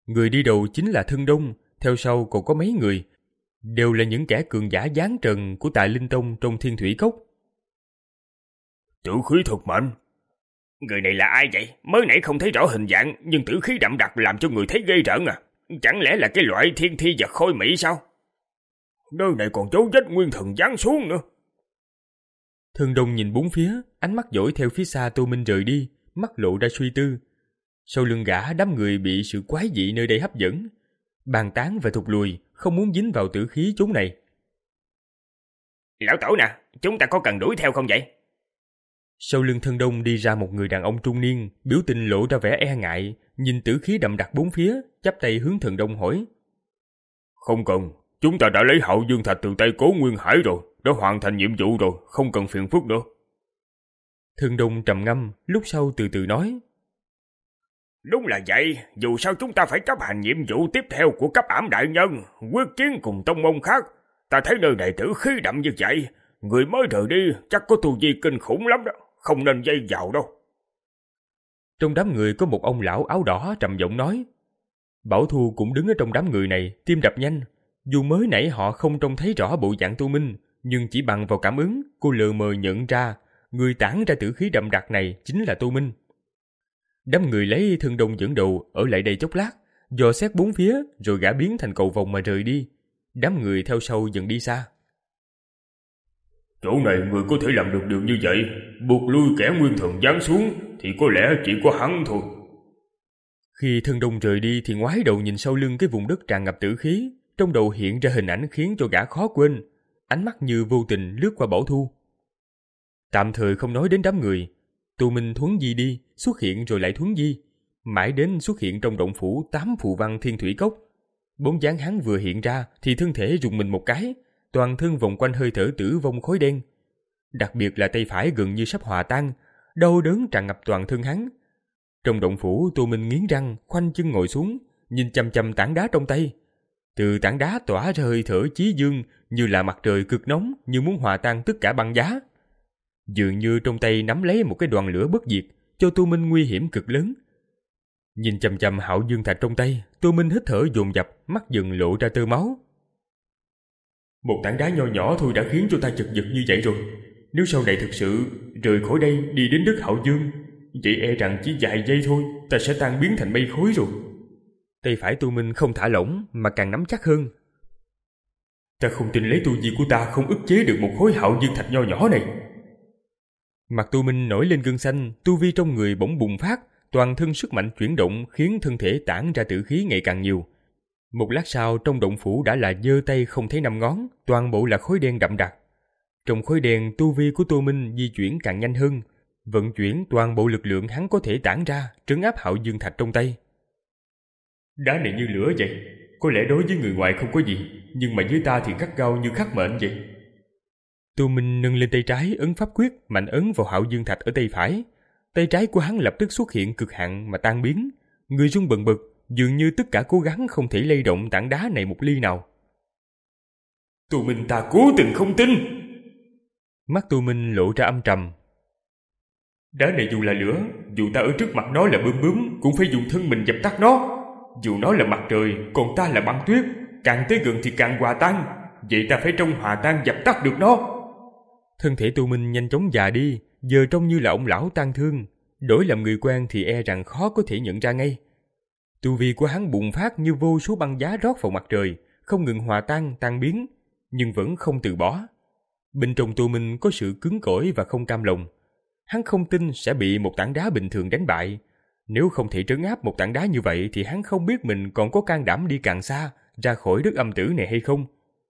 Người đi đầu chính là Thân Đông, theo sau còn có mấy người, đều là những kẻ cường giả giáng trần của Tại Linh Tông trong Thiên Thủy Cốc. Tử khí thật mạnh. Người này là ai vậy? Mới nãy không thấy rõ hình dạng, nhưng tử khí đậm đặc làm cho người thấy ghê rợn à. Chẳng lẽ là cái loại thiên thi vật khôi mỹ sao? Nơi này còn dấu vết nguyên thần giáng xuống nữa. Thân Đông nhìn bốn phía, ánh mắt dõi theo phía xa Tô Minh rời đi, mắt lộ ra suy tư. Sau lưng gã, đám người bị sự quái dị nơi đây hấp dẫn, bàn tán và thụt lùi, không muốn dính vào tử khí chốn này. Lão Tổ nè, chúng ta có cần đuổi theo không vậy? Sau lưng Thân Đông đi ra một người đàn ông trung niên, biểu tình lộ ra vẻ e ngại, nhìn tử khí đậm đặc bốn phía, chắp tay hướng Thân Đông hỏi. Không cần, chúng ta đã lấy Hạo Dương Thạch từ tay Cố Nguyên Hải rồi, đã hoàn thành nhiệm vụ rồi, không cần phiền phức nữa. Thân Đông trầm ngâm, lúc sau từ từ nói. Đúng là vậy, dù sao chúng ta phải chấp hành nhiệm vụ tiếp theo của cấp ảm đại nhân, quyết chiến cùng tông môn khác. Ta thấy nơi này tử khí đậm như vậy, người mới rời đi chắc có tu vi kinh khủng lắm đó, không nên dây vào đâu. Trong đám người có một ông lão áo đỏ trầm giọng nói. Bảo Thu cũng đứng ở trong đám người này, tim đập nhanh. Dù mới nãy họ không trông thấy rõ bộ dạng Tô Minh, nhưng chỉ bằng vào cảm ứng, cô lờ mờ nhận ra người tản ra tử khí đậm đặc này chính là Tô Minh. Đám người lấy Thân Đông dẫn đầu ở lại đây chốc lát, dò xét bốn phía rồi gã biến thành cầu vồng mà rời đi. Đám người theo sau dần đi xa. Chỗ này người có thể làm được điều như vậy, buộc lui kẻ nguyên thần giáng xuống thì có lẽ chỉ có hắn thôi. Khi Thân Đông rời đi thì ngoái đầu nhìn sau lưng cái vùng đất tràn ngập tử khí, trong đầu hiện ra hình ảnh khiến cho gã khó quên, ánh mắt như vô tình lướt qua Bảo Thu. Tạm thời không nói đến đám người, Tô Minh thuấn di đi, xuất hiện rồi lại thuấn di, mãi đến xuất hiện trong động phủ tám phù văn Thiên Thủy Cốc. Bóng dáng hắn vừa hiện ra thì thân thể rùng mình một cái, toàn thân vòng quanh hơi thở tử vong khói đen. Đặc biệt là tay phải gần như sắp hòa tan, đau đớn tràn ngập toàn thân hắn. Trong động phủ, Tô Minh nghiến răng, khoanh chân ngồi xuống, nhìn chằm chằm tảng đá trong tay. Từ tảng đá tỏa ra hơi thở chí dương, như là mặt trời cực nóng, như muốn hòa tan tất cả băng giá. Dường như trong tay nắm lấy một cái đoàn lửa bất diệt, cho Tô Minh nguy hiểm cực lớn. Nhìn chằm chằm Hạo Dương Thạch trong tay, Tô Minh hít thở dồn dập, mắt dần lộ ra tơ máu. Một tảng đá nho nhỏ thôi đã khiến cho ta chật vật như vậy rồi. Nếu sau này thực sự rời khỏi đây đi đến đất Hạo Dương, vậy e rằng chỉ vài giây thôi ta sẽ tan biến thành mây khói rồi. Tay phải Tô Minh không thả lỏng mà càng nắm chắc hơn. Ta không tin lấy tu vi của ta không ức chế được một khối Hạo Dương Thạch nho nhỏ này. Mặt Tô Minh nổi lên gân xanh, tu vi trong người bỗng bùng phát, toàn thân sức mạnh chuyển động khiến thân thể tản ra tử khí ngày càng nhiều. Một lát sau trong động phủ đã là giơ tay không thấy năm ngón, toàn bộ là khói đen đậm đặc. Trong khói đen, tu vi của Tô Minh di chuyển càng nhanh hơn, vận chuyển toàn bộ lực lượng hắn có thể tản ra, trấn áp Hạo Dương Thạch trong tay. Đá này như lửa vậy, có lẽ đối với người ngoài không có gì, nhưng mà với ta thì gắt gao như khắc mệnh vậy. Tô Minh nâng lên tay trái ấn pháp quyết, mạnh ấn vào Hạo Dương Thạch ở tay phải. Tay trái của hắn lập tức xuất hiện cực hạn mà tan biến, người run bần bật, dường như tất cả cố gắng không thể lay động tảng đá này một ly nào. Tô Minh, ta cố tình không tin. Mắt Tô Minh lộ ra âm trầm. Đá này dù là lửa, dù ta ở trước mặt nó là bướm bướm, cũng phải dùng thân mình dập tắt nó. Dù nó là mặt trời, còn ta là băng tuyết, càng tới gần thì càng hòa tan, vậy ta phải trong hòa tan dập tắt được nó. Thân thể Tô Minh nhanh chóng già đi, giờ trông như là ông lão tang thương, đổi làm người quen thì e rằng khó có thể nhận ra ngay. Tu vi của hắn bùng phát như vô số băng giá rót vào mặt trời, không ngừng hòa tan, tan biến, nhưng vẫn không từ bỏ. Bên trong Tô Minh có sự cứng cỏi và không cam lòng. Hắn không tin sẽ bị một tảng đá bình thường đánh bại. Nếu không thể trấn áp một tảng đá như vậy thì hắn không biết mình còn có can đảm đi càng xa, ra khỏi đất âm tử này hay không.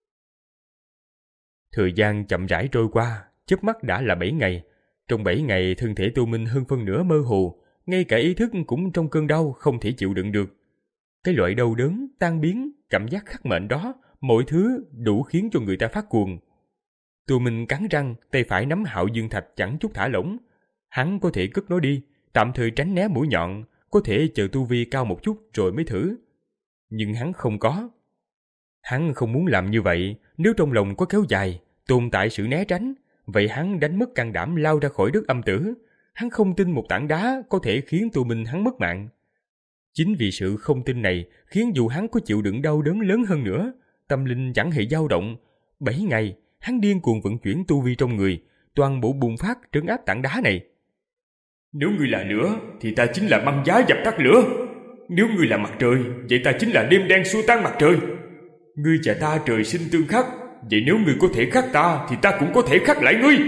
Thời gian chậm rãi trôi qua, chớp mắt đã là bảy ngày. Trong bảy ngày, thân thể Tô Minh hơn phân nửa mơ hồ, ngay cả ý thức cũng trong cơn đau không thể chịu đựng được. Cái loại đau đớn, tan biến, cảm giác khắc mệnh đó, mọi thứ đủ khiến cho người ta phát cuồng. Tô Minh cắn răng, tay phải nắm Hạo Dương Thạch chẳng chút thả lỏng. Hắn có thể cất nó đi, tạm thời tránh né mũi nhọn, có thể chờ tu vi cao một chút rồi mới thử. Nhưng hắn không có. Hắn không muốn làm như vậy, nếu trong lòng có kéo dài, tồn tại sự né tránh, vậy hắn đánh mất can đảm lao ra khỏi đất âm tử. Hắn không tin một tảng đá có thể khiến Tô Minh hắn mất mạng. Chính vì sự không tin này khiến dù hắn có chịu đựng đau đớn lớn hơn nữa, tâm linh chẳng hề dao động. Bảy ngày, hắn điên cuồng vận chuyển tu vi trong người, toàn bộ bùng phát trấn áp tảng đá này. Nếu ngươi là lửa, thì ta chính là băng giá dập tắt lửa. Nếu ngươi là mặt trời, vậy ta chính là đêm đen xua tan mặt trời. Ngươi và ta trời sinh tương khắc, vậy nếu ngươi có thể khắc ta, thì ta cũng có thể khắc lại ngươi.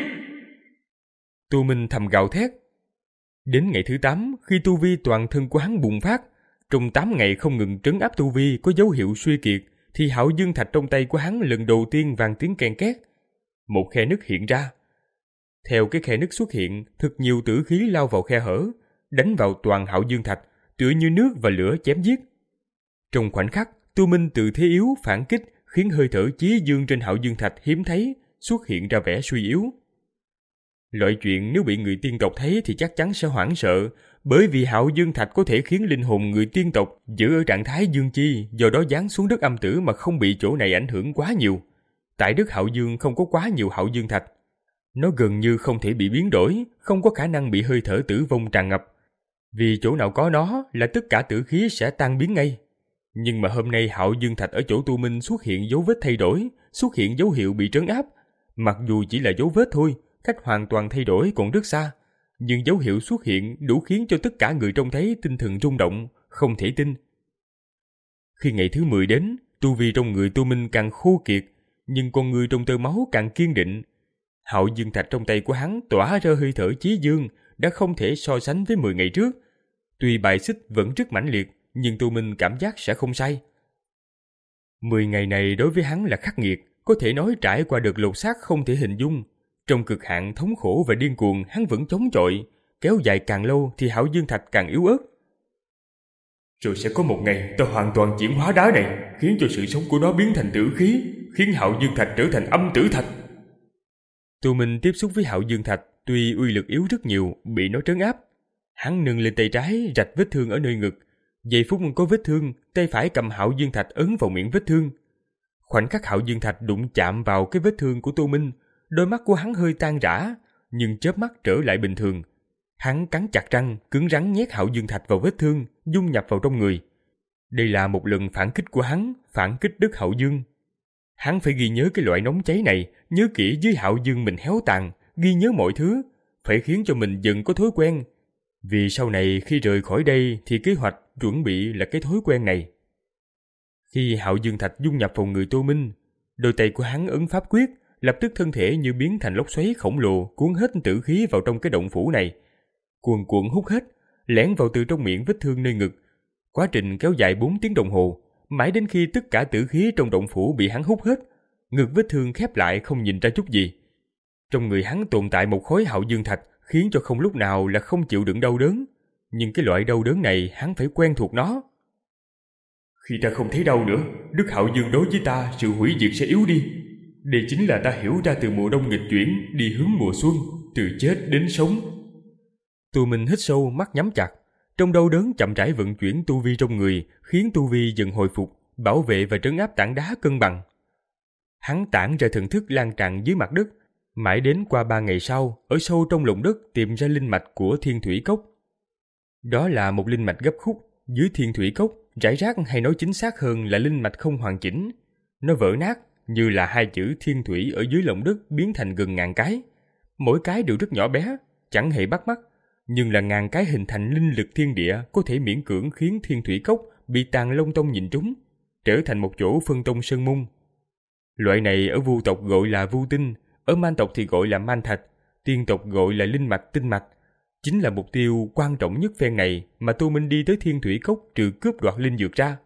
Tu Minh thầm gào thét. Đến ngày thứ tám, khi tu vi toàn thân của hắn bùng phát, trong tám ngày không ngừng trấn áp tu vi có dấu hiệu suy kiệt, thì hạo dương thạch trong tay của hắn lần đầu tiên vang tiếng ken két. Một khe nứt hiện ra. Theo cái khe nứt xuất hiện, thật nhiều tử khí lao vào khe hở, đánh vào toàn hạo dương thạch, tựa như nước và lửa chém giết. Trong khoảnh khắc, Tu Minh từ thế yếu phản kích, khiến hơi thở chí dương trên hạo dương thạch hiếm thấy xuất hiện ra vẻ suy yếu. Loại chuyện nếu bị người tiên tộc thấy thì chắc chắn sẽ hoảng sợ, bởi vì hạo dương thạch có thể khiến linh hồn người tiên tộc giữ ở trạng thái dương chi, do đó giáng xuống đất âm tử mà không bị chỗ này ảnh hưởng quá nhiều. Tại đất hạo dương không có quá nhiều hạo dương thạch. Nó gần như không thể bị biến đổi, không có khả năng bị hơi thở tử vong tràn ngập. Vì chỗ nào có nó là tất cả tử khí sẽ tan biến ngay. Nhưng mà hôm nay hạo dương thạch ở chỗ Tu Minh xuất hiện dấu vết thay đổi, xuất hiện dấu hiệu bị trấn áp. Mặc dù chỉ là dấu vết thôi, cách hoàn toàn thay đổi còn rất xa. Nhưng dấu hiệu xuất hiện đủ khiến cho tất cả người trông thấy tinh thần rung động, không thể tin. Khi ngày thứ mười đến, tu vi trong người Tu Minh càng khô kiệt, nhưng con người trong tơ máu càng kiên định. Hạo dương thạch trong tay của hắn tỏa ra hơi thở chí dương, đã không thể so sánh với mười ngày trước. Tuy bài xích vẫn rất mãnh liệt, nhưng Tu Minh cảm giác sẽ không sai. Mười ngày này đối với hắn là khắc nghiệt, có thể nói trải qua đợt lột xác không thể hình dung. Trong cực hạn thống khổ và điên cuồng, hắn vẫn chống chọi, kéo dài càng lâu thì hạo dương thạch càng yếu ớt. Rồi sẽ có một ngày ta hoàn toàn chuyển hóa đá này, khiến cho sự sống của nó biến thành tử khí, khiến hạo dương thạch trở thành âm tử thạch. Tu Minh tiếp xúc với hạo dương thạch, tuy uy lực yếu rất nhiều, bị nó trấn áp. Hắn nâng lên tay trái rạch vết thương ở nơi ngực. Giây phút có vết thương, tay phải cầm hạo dương thạch ấn vào miệng vết thương. Khoảnh khắc hạo dương thạch đụng chạm vào cái vết thương của Tu Minh, đôi mắt của hắn hơi tan rã, nhưng chớp mắt trở lại bình thường. Hắn cắn chặt răng, cứng rắn nhét hạo dương thạch vào vết thương, dung nhập vào trong người. Đây là một lần phản kích của hắn, phản kích đất hạo dương. Hắn phải ghi nhớ cái loại nóng cháy này, nhớ kỹ dưới hạo dương mình héo tàn, ghi nhớ mọi thứ, phải khiến cho mình dần có thói quen. Vì sau này khi rời khỏi đây thì kế hoạch chuẩn bị là cái thói quen này. Khi hạo dương thạch dung nhập vào người Tô Minh, đôi tay của hắn ấn pháp quyết, lập tức thân thể như biến thành lốc xoáy khổng lồ cuốn hết tử khí vào trong cái động phủ này. Cuồn cuộn hút hết, lẻn vào từ trong miệng vết thương nơi ngực. Quá trình kéo dài bốn tiếng đồng hồ, mãi đến khi tất cả tử khí trong động phủ bị hắn hút hết, ngực vết thương khép lại không nhìn ra chút gì. Trong người hắn tồn tại một khối hạo dương thạch, khiến cho không lúc nào là không chịu đựng đau đớn. Nhưng cái loại đau đớn này hắn phải quen thuộc nó. Khi ta không thấy đau nữa, đức hạo dương đối với ta, sự hủy diệt sẽ yếu đi. Đây chính là ta hiểu ra từ mùa đông nghịch chuyển đi hướng mùa xuân, từ chết đến sống. Tu Minh hít sâu, mắt nhắm chặt. Trong đau đớn chậm rãi vận chuyển tu vi trong người, khiến tu vi dần hồi phục, bảo vệ và trấn áp tảng đá cân bằng. Hắn tản ra thần thức lan tràn dưới mặt đất, mãi đến qua ba ngày sau, ở sâu trong lòng đất tìm ra linh mạch của Thiên Thủy Cốc. Đó là một linh mạch gấp khúc, dưới Thiên Thủy Cốc, rải rác hay nói chính xác hơn là linh mạch không hoàn chỉnh. Nó vỡ nát, như là hai chữ Thiên Thủy ở dưới lòng đất biến thành gần ngàn cái. Mỗi cái đều rất nhỏ bé, chẳng hề bắt mắt, nhưng là ngàn cái hình thành linh lực thiên địa có thể miễn cưỡng khiến Thiên Thủy Cốc bị Tàng Long Tông nhìn trúng, trở thành một chỗ phân tông sơn môn. Loại này ở Vu tộc gọi là Vu tinh, ở Man tộc thì gọi là Man thạch, Tiên tộc gọi là linh mạch tinh mạch. Chính là mục tiêu quan trọng nhất phen này mà Tô Minh đi tới Thiên Thủy Cốc trừ cướp đoạt linh dược ra.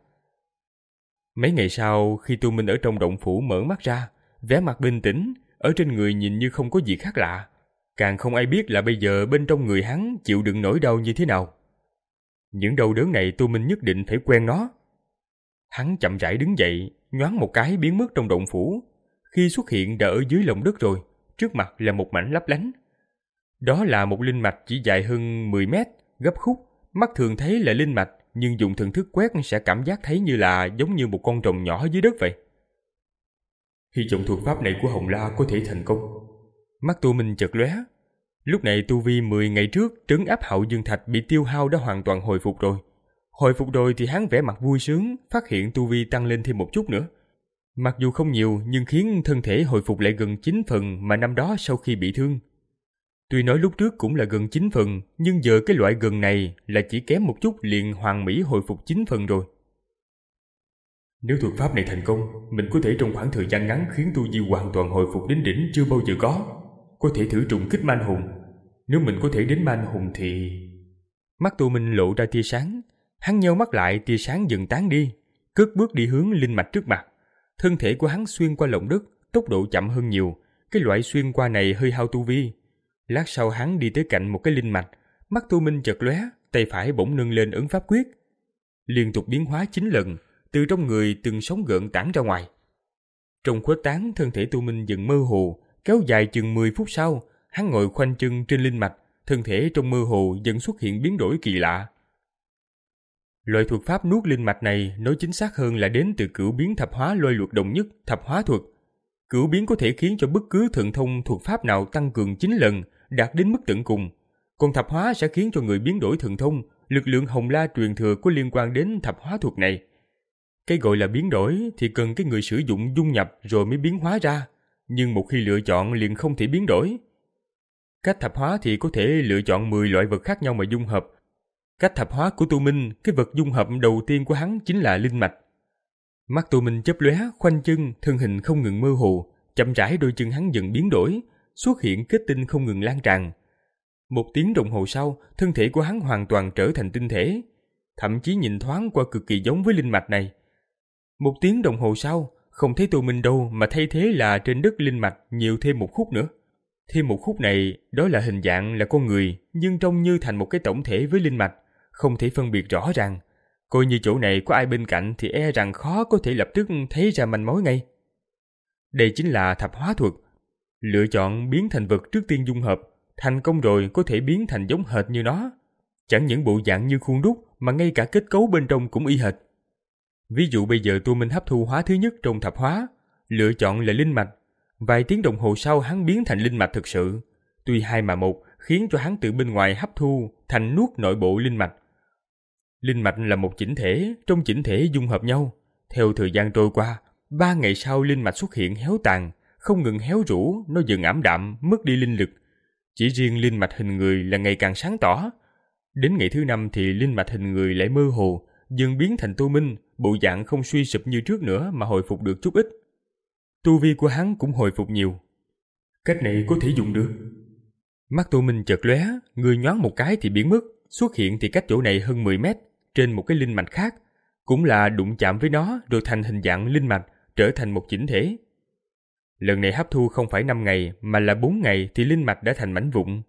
Mấy ngày sau, khi Tô Minh ở trong động phủ mở mắt ra, vẻ mặt bình tĩnh, ở trên người nhìn như không có gì khác lạ. Càng không ai biết là bây giờ bên trong người hắn chịu đựng nỗi đau như thế nào. Những đau đớn này Tô Minh nhất định phải quen nó. Hắn chậm rãi đứng dậy, nhoáng một cái biến mất trong động phủ. Khi xuất hiện đã ở dưới lòng đất rồi, trước mặt là một mảnh lấp lánh. Đó là một linh mạch chỉ dài hơn mười mét, gấp khúc, mắt thường thấy là linh mạch, nhưng dùng thần thức quét sẽ cảm giác thấy như là giống như một con rồng nhỏ dưới đất vậy. Hy vọng thuật pháp này của Hồng La có thể thành công. Mắt Tô Minh chợt lóe. Lúc này tu vi mười ngày trước trấn áp hạo dương thạch bị tiêu hao đã hoàn toàn hồi phục rồi. Hồi phục rồi thì hắn vẻ mặt vui sướng, phát hiện tu vi tăng lên thêm một chút nữa. Mặc dù không nhiều nhưng khiến thân thể hồi phục lại gần chín phần mà năm đó sau khi bị thương. Tuy nói lúc trước cũng là gần chín phần, nhưng giờ cái loại gần này là chỉ kém một chút liền hoàn mỹ hồi phục chín phần rồi. Nếu thuật pháp này thành công, mình có thể trong khoảng thời gian ngắn khiến tu vi hoàn toàn hồi phục đến đỉnh chưa bao giờ có. Có thể thử trùng kích man hồn. Nếu mình có thể đến man hồn thì... Mắt Tô Minh lộ ra tia sáng. Hắn nheo mắt lại, tia sáng dần tán đi, cất bước đi hướng linh mạch trước mặt. Thân thể của hắn xuyên qua lòng đất, tốc độ chậm hơn nhiều. Cái loại xuyên qua này hơi hao tu vi. Lát sau hắn đi tới cạnh một cái linh mạch. Mắt Tô Minh chợt lóe, tay phải bỗng nâng lên ấn pháp quyết. Liên tục biến hóa chín lần, từ trong người từng sóng gợn tản ra ngoài. Trong khuếch tán, thân thể Tô Minh dần mơ hồ, kéo dài chừng mười phút sau, hắn ngồi khoanh chân trên linh mạch, thân thể trong mơ hồ dần xuất hiện biến đổi kỳ lạ. Loại thuật pháp nuốt linh mạch này nói chính xác hơn là đến từ cửu biến thập hóa lôi luật đồng nhất thập hóa thuật. Cửu biến có thể khiến cho bất cứ thần thông thuật pháp nào tăng cường chín lần, đạt đến mức tận cùng. Còn thập hóa sẽ khiến cho người biến đổi thần thông, lực lượng hồng la truyền thừa có liên quan đến thập hóa thuật này. Cái gọi là biến đổi thì cần cái người sử dụng dung nhập rồi mới biến hóa ra, nhưng một khi lựa chọn liền không thể biến đổi. Cách thập hóa thì có thể lựa chọn mười loại vật khác nhau mà dung hợp. Cách thập hóa của Tô Minh, cái vật dung hợp đầu tiên của hắn chính là linh mạch. Mắt Tô Minh chớp lóe, khoanh chân, thân hình không ngừng mơ hồ, chậm rãi đôi chân hắn dần biến đổi, xuất hiện kết tinh không ngừng lan tràn. Một tiếng đồng hồ sau, thân thể của hắn hoàn toàn trở thành tinh thể, thậm chí nhìn thoáng qua cực kỳ giống với linh mạch này. Một tiếng đồng hồ sau, không thấy Tô Minh đâu mà thay thế là trên đất linh mạch nhiều thêm một khúc nữa. Thêm một khúc này, đó là hình dạng là con người, nhưng trông như thành một cái tổng thể với linh mạch, không thể phân biệt rõ ràng. Coi như chỗ này có ai bên cạnh thì e rằng khó có thể lập tức thấy ra manh mối ngay. Đây chính là thập hóa thuật. Lựa chọn biến thành vật trước tiên dung hợp, thành công rồi có thể biến thành giống hệt như nó. Chẳng những bộ dạng như khuôn đúc mà ngay cả kết cấu bên trong cũng y hệt. Ví dụ bây giờ Tô Minh hấp thu hóa thứ nhất trong thập hóa, lựa chọn là linh mạch. Vài tiếng đồng hồ sau hắn biến thành linh mạch thực sự. Tuy hai mà một, khiến cho hắn từ bên ngoài hấp thu thành nuốt nội bộ linh mạch. Linh mạch là một chỉnh thể, trong chỉnh thể dung hợp nhau. Theo thời gian trôi qua, ba ngày sau linh mạch xuất hiện héo tàn, không ngừng héo rũ, nó dần ảm đạm, mất đi linh lực. Chỉ riêng linh mạch hình người là ngày càng sáng tỏ. Đến ngày thứ năm thì linh mạch hình người lại mơ hồ, dần biến thành Tô Minh, bộ dạng không suy sụp như trước nữa mà hồi phục được chút ít. Tu vi của hắn cũng hồi phục nhiều. Cách này có thể dùng được. Mắt Tô Minh chợt lóe, người nhoáng một cái thì biến mất, xuất hiện thì cách chỗ này hơn mười mét, trên một cái linh mạch khác, cũng là đụng chạm với nó rồi thành hình dạng linh mạch, trở thành một chỉnh thể. Lần này hấp thu không phải năm ngày mà là bốn ngày thì linh mạch đã thành mảnh vụn.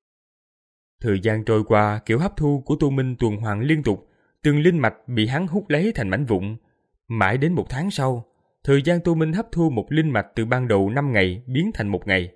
Thời gian trôi qua, kiểu hấp thu của Tô Minh tuần hoàn liên tục, từng linh mạch bị hắn hút lấy thành mảnh vụn. Mãi đến một tháng sau, thời gian Tô Minh hấp thu một linh mạch từ ban đầu năm ngày biến thành một ngày.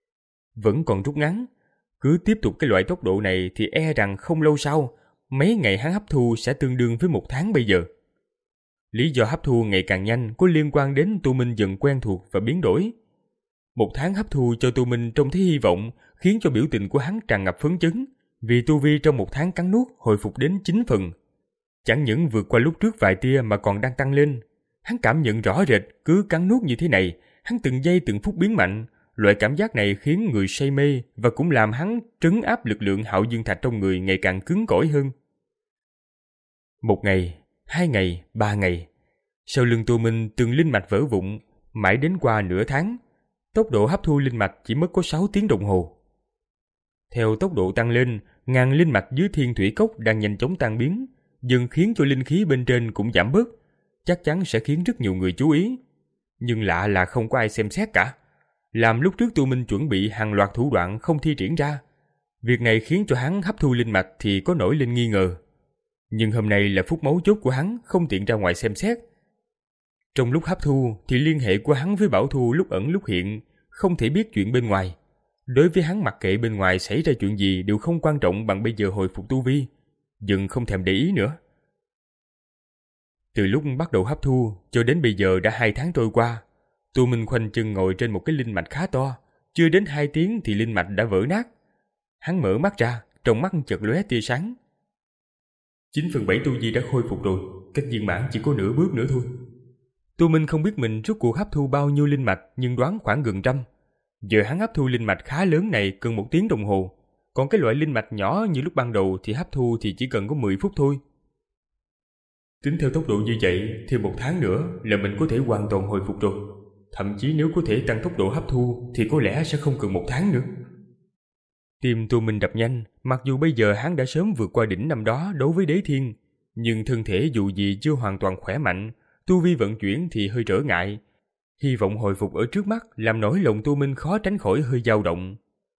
Vẫn còn rút ngắn, cứ tiếp tục cái loại tốc độ này thì e rằng không lâu sau, mấy ngày hắn hấp thu sẽ tương đương với một tháng bây giờ. Lý do hấp thu ngày càng nhanh có liên quan đến Tô Minh dần quen thuộc và biến đổi. Một tháng hấp thu cho Tô Minh trông thấy hy vọng, khiến cho biểu tình của hắn tràn ngập phấn chấn, vì tu vi trong một tháng cắn nuốt hồi phục đến chín phần. Chẳng những vượt qua lúc trước vài tia mà còn đang tăng lên. Hắn cảm nhận rõ rệt, cứ cắn nuốt như thế này, hắn từng giây từng phút biến mạnh. Loại cảm giác này khiến người say mê và cũng làm hắn trấn áp lực lượng hạo dương thạch trong người ngày càng cứng cỏi hơn. Một ngày, hai ngày, ba ngày. Sau lưng Tô Minh từng linh mạch vỡ vụn, mãi đến qua nửa tháng, tốc độ hấp thu linh mạch chỉ mất có sáu tiếng đồng hồ. Theo tốc độ tăng lên, ngàn linh mạch dưới thiên thủy cốc đang nhanh chóng tan biến, dần khiến cho linh khí bên trên cũng giảm bớt, chắc chắn sẽ khiến rất nhiều người chú ý. Nhưng lạ là không có ai xem xét cả. Làm lúc trước Tô Minh chuẩn bị hàng loạt thủ đoạn không thi triển ra. Việc này khiến cho hắn hấp thu linh mạch thì có nổi lên nghi ngờ. Nhưng hôm nay là phút mấu chốt của hắn, không tiện ra ngoài xem xét. Trong lúc hấp thu thì liên hệ của hắn với Bảo Thu lúc ẩn lúc hiện, không thể biết chuyện bên ngoài. Đối với hắn mặc kệ bên ngoài xảy ra chuyện gì đều không quan trọng bằng bây giờ hồi phục tu vi, dần không thèm để ý nữa. Từ lúc bắt đầu hấp thu cho đến bây giờ đã hai tháng trôi qua. Tô Minh khoanh chân ngồi trên một cái linh mạch khá to, chưa đến hai tiếng thì linh mạch đã vỡ nát. Hắn mở mắt ra, trong mắt chợt lóe tia sáng. Chín phần bảy tu vi đã khôi phục rồi, cách viên mãn chỉ có nửa bước nữa thôi. Tu Minh không biết mình rốt cuộc hấp thu bao nhiêu linh mạch, nhưng đoán khoảng gần trăm. Giờ hắn hấp thu linh mạch khá lớn này cần một tiếng đồng hồ, còn cái loại linh mạch nhỏ như lúc ban đầu thì hấp thu thì chỉ cần có mười phút thôi. Tính theo tốc độ như vậy, thêm một tháng nữa là mình có thể hoàn toàn hồi phục rồi. Thậm chí nếu có thể tăng tốc độ hấp thu thì có lẽ sẽ không cần một tháng nữa. Tim Tu Minh đập nhanh, mặc dù bây giờ hắn đã sớm vượt qua đỉnh năm đó đối với Đế Thiên, nhưng thân thể dù gì chưa hoàn toàn khỏe mạnh, tu vi vận chuyển thì hơi trở ngại. Hy vọng hồi phục ở trước mắt làm nỗi lòng Tu Minh khó tránh khỏi hơi dao động.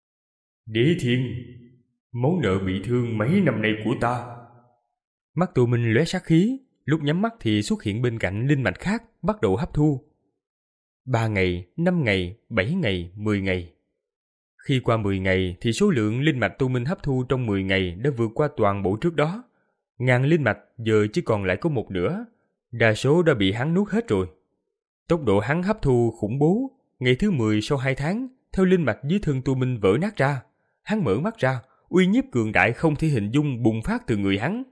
Đế Thiên, món nợ bị thương mấy năm nay của ta. Mắt Tu Minh lóe sát khí, lúc nhắm mắt thì xuất hiện bên cạnh linh mạch khác bắt đầu hấp thu. Ba ngày, năm ngày, bảy ngày, mười ngày. Khi qua mười ngày thì số lượng linh mạch Tu Minh hấp thu trong mười ngày đã vượt qua toàn bộ trước đó. Ngàn linh mạch giờ chỉ còn lại có một nửa, đa số đã bị hắn nuốt hết rồi. Tốc độ hắn hấp thu khủng bố, ngày thứ mười sau hai tháng, theo linh mạch dưới thân Tu Minh vỡ nát ra, hắn mở mắt ra, uy nhiếp cường đại không thể hình dung bùng phát từ người hắn.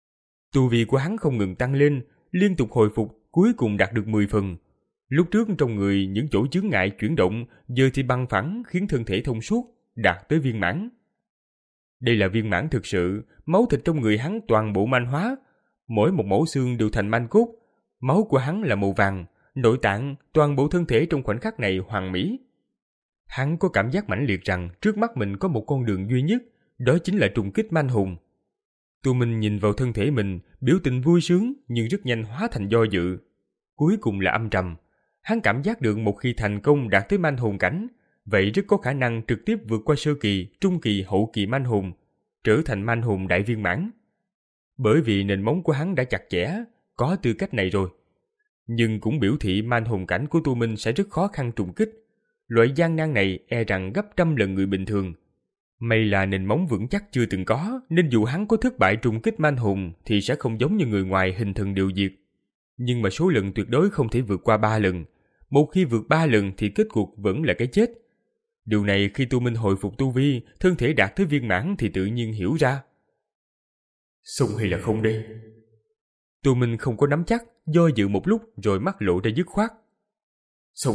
Tu vi của hắn không ngừng tăng lên, liên tục hồi phục, cuối cùng đạt được mười phần. Lúc trước trong người những chỗ chướng ngại chuyển động, giờ thì băng phẳng khiến thân thể thông suốt, đạt tới viên mãn. Đây là viên mãn thực sự, máu thịt trong người hắn toàn bộ manh hóa, mỗi một mẫu xương đều thành manh cốt, máu của hắn là màu vàng, nội tạng, toàn bộ thân thể trong khoảnh khắc này hoàn mỹ. Hắn có cảm giác mãnh liệt rằng trước mắt mình có một con đường duy nhất, đó chính là trùng kích manh hồn. Tu Minh nhìn vào thân thể mình, biểu tình vui sướng nhưng rất nhanh hóa thành do dự. Cuối cùng là âm trầm. Hắn cảm giác được một khi thành công đạt tới manh hồn cảnh, vậy rất có khả năng trực tiếp vượt qua sơ kỳ, trung kỳ, hậu kỳ manh hồn, trở thành manh hồn đại viên mãn. Bởi vì nền móng của hắn đã chặt chẽ, có tư cách này rồi. Nhưng cũng biểu thị manh hồn cảnh của Tu Minh sẽ rất khó khăn trùng kích. Loại gian nan này e rằng gấp trăm lần người bình thường. May là nền móng vững chắc chưa từng có, nên dù hắn có thất bại trùng kích manh hồn thì sẽ không giống như người ngoài hình thần đều diệt. Nhưng mà số lần tuyệt đối không thể vượt qua ba lần. Một khi vượt ba lần thì kết cục vẫn là cái chết. Điều này khi Tu Minh hồi phục tu vi, thân thể đạt tới viên mãn thì tự nhiên hiểu ra. Xong hay là không đây? Tu Minh không có nắm chắc, do dự một lúc rồi mắt lộ ra dứt khoát. Xong.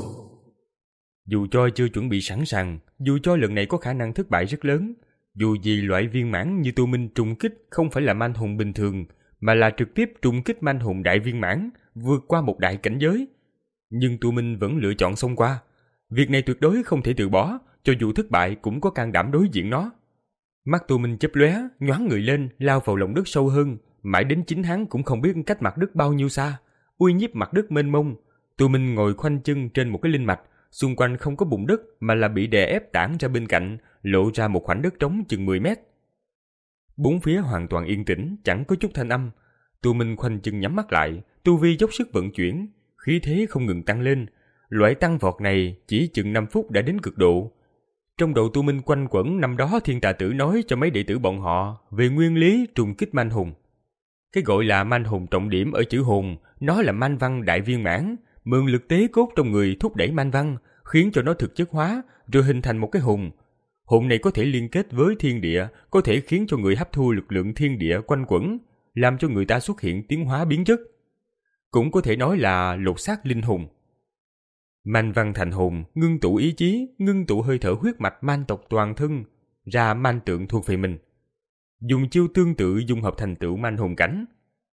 Dù cho chưa chuẩn bị sẵn sàng, dù cho lần này có khả năng thất bại rất lớn, dù gì loại viên mãn như Tu Minh trùng kích không phải là manh hồn bình thường, mà là trực tiếp trùng kích manh hồn đại viên mãn, vượt qua một đại cảnh giới. Nhưng Tu Minh vẫn lựa chọn xông qua. Việc này tuyệt đối không thể từ bỏ, cho dù thất bại cũng có can đảm đối diện nó. Mắt Tu Minh chớp lóe, nhoáng người lên, lao vào lòng đất sâu hơn, mãi đến chính hắn cũng không biết cách mặt đất bao nhiêu xa, uy nhiếp mặt đất mênh mông. Tu Minh ngồi khoanh chân trên một cái linh mạch, xung quanh không có bùn đất mà là bị đè ép tản ra bên cạnh, lộ ra một khoảnh đất trống chừng mười mét. Bốn phía hoàn toàn yên tĩnh, chẳng có chút thanh âm. Tu Minh khoanh chân nhắm mắt lại, tu vi dốc sức vận chuyển, khí thế không ngừng tăng lên. Loại tăng vọt này chỉ chừng năm phút đã đến cực độ. Trong đầu Tu Minh quanh quẩn năm đó Thiên Tà Tử nói cho mấy đệ tử bọn họ về nguyên lý trùng kích manh hồn. Cái gọi là manh hồn trọng điểm ở chữ hồn, nó là manh văn đại viên mãn, mượn lực tế cốt trong người thúc đẩy manh văn, khiến cho nó thực chất hóa, rồi hình thành một cái hồn. Hồn này có thể liên kết với thiên địa, có thể khiến cho người hấp thu lực lượng thiên địa quanh quẩn, làm cho người ta xuất hiện tiến hóa biến chất. Cũng có thể nói là lột xác linh hồn. Manh văn thành hồn, ngưng tụ ý chí, ngưng tụ hơi thở huyết mạch man tộc toàn thân, ra man tượng thuộc về mình. Dùng chiêu tương tự dung hợp thành tựu manh hồn cảnh.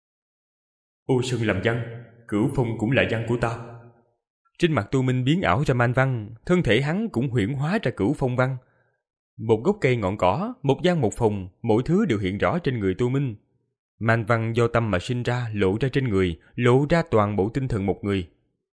Ô Sơn làm văn, Cửu Phong cũng là văn của ta. Trên mặt Tu Minh biến ảo ra man văn, thân thể hắn cũng huyễn hóa ra Cửu Phong văn. Một gốc cây ngọn cỏ, một gian một phòng, mỗi thứ đều hiện rõ trên người Tu Minh. Man văn do tâm mà sinh ra, lộ ra trên người, lộ ra toàn bộ tinh thần một người.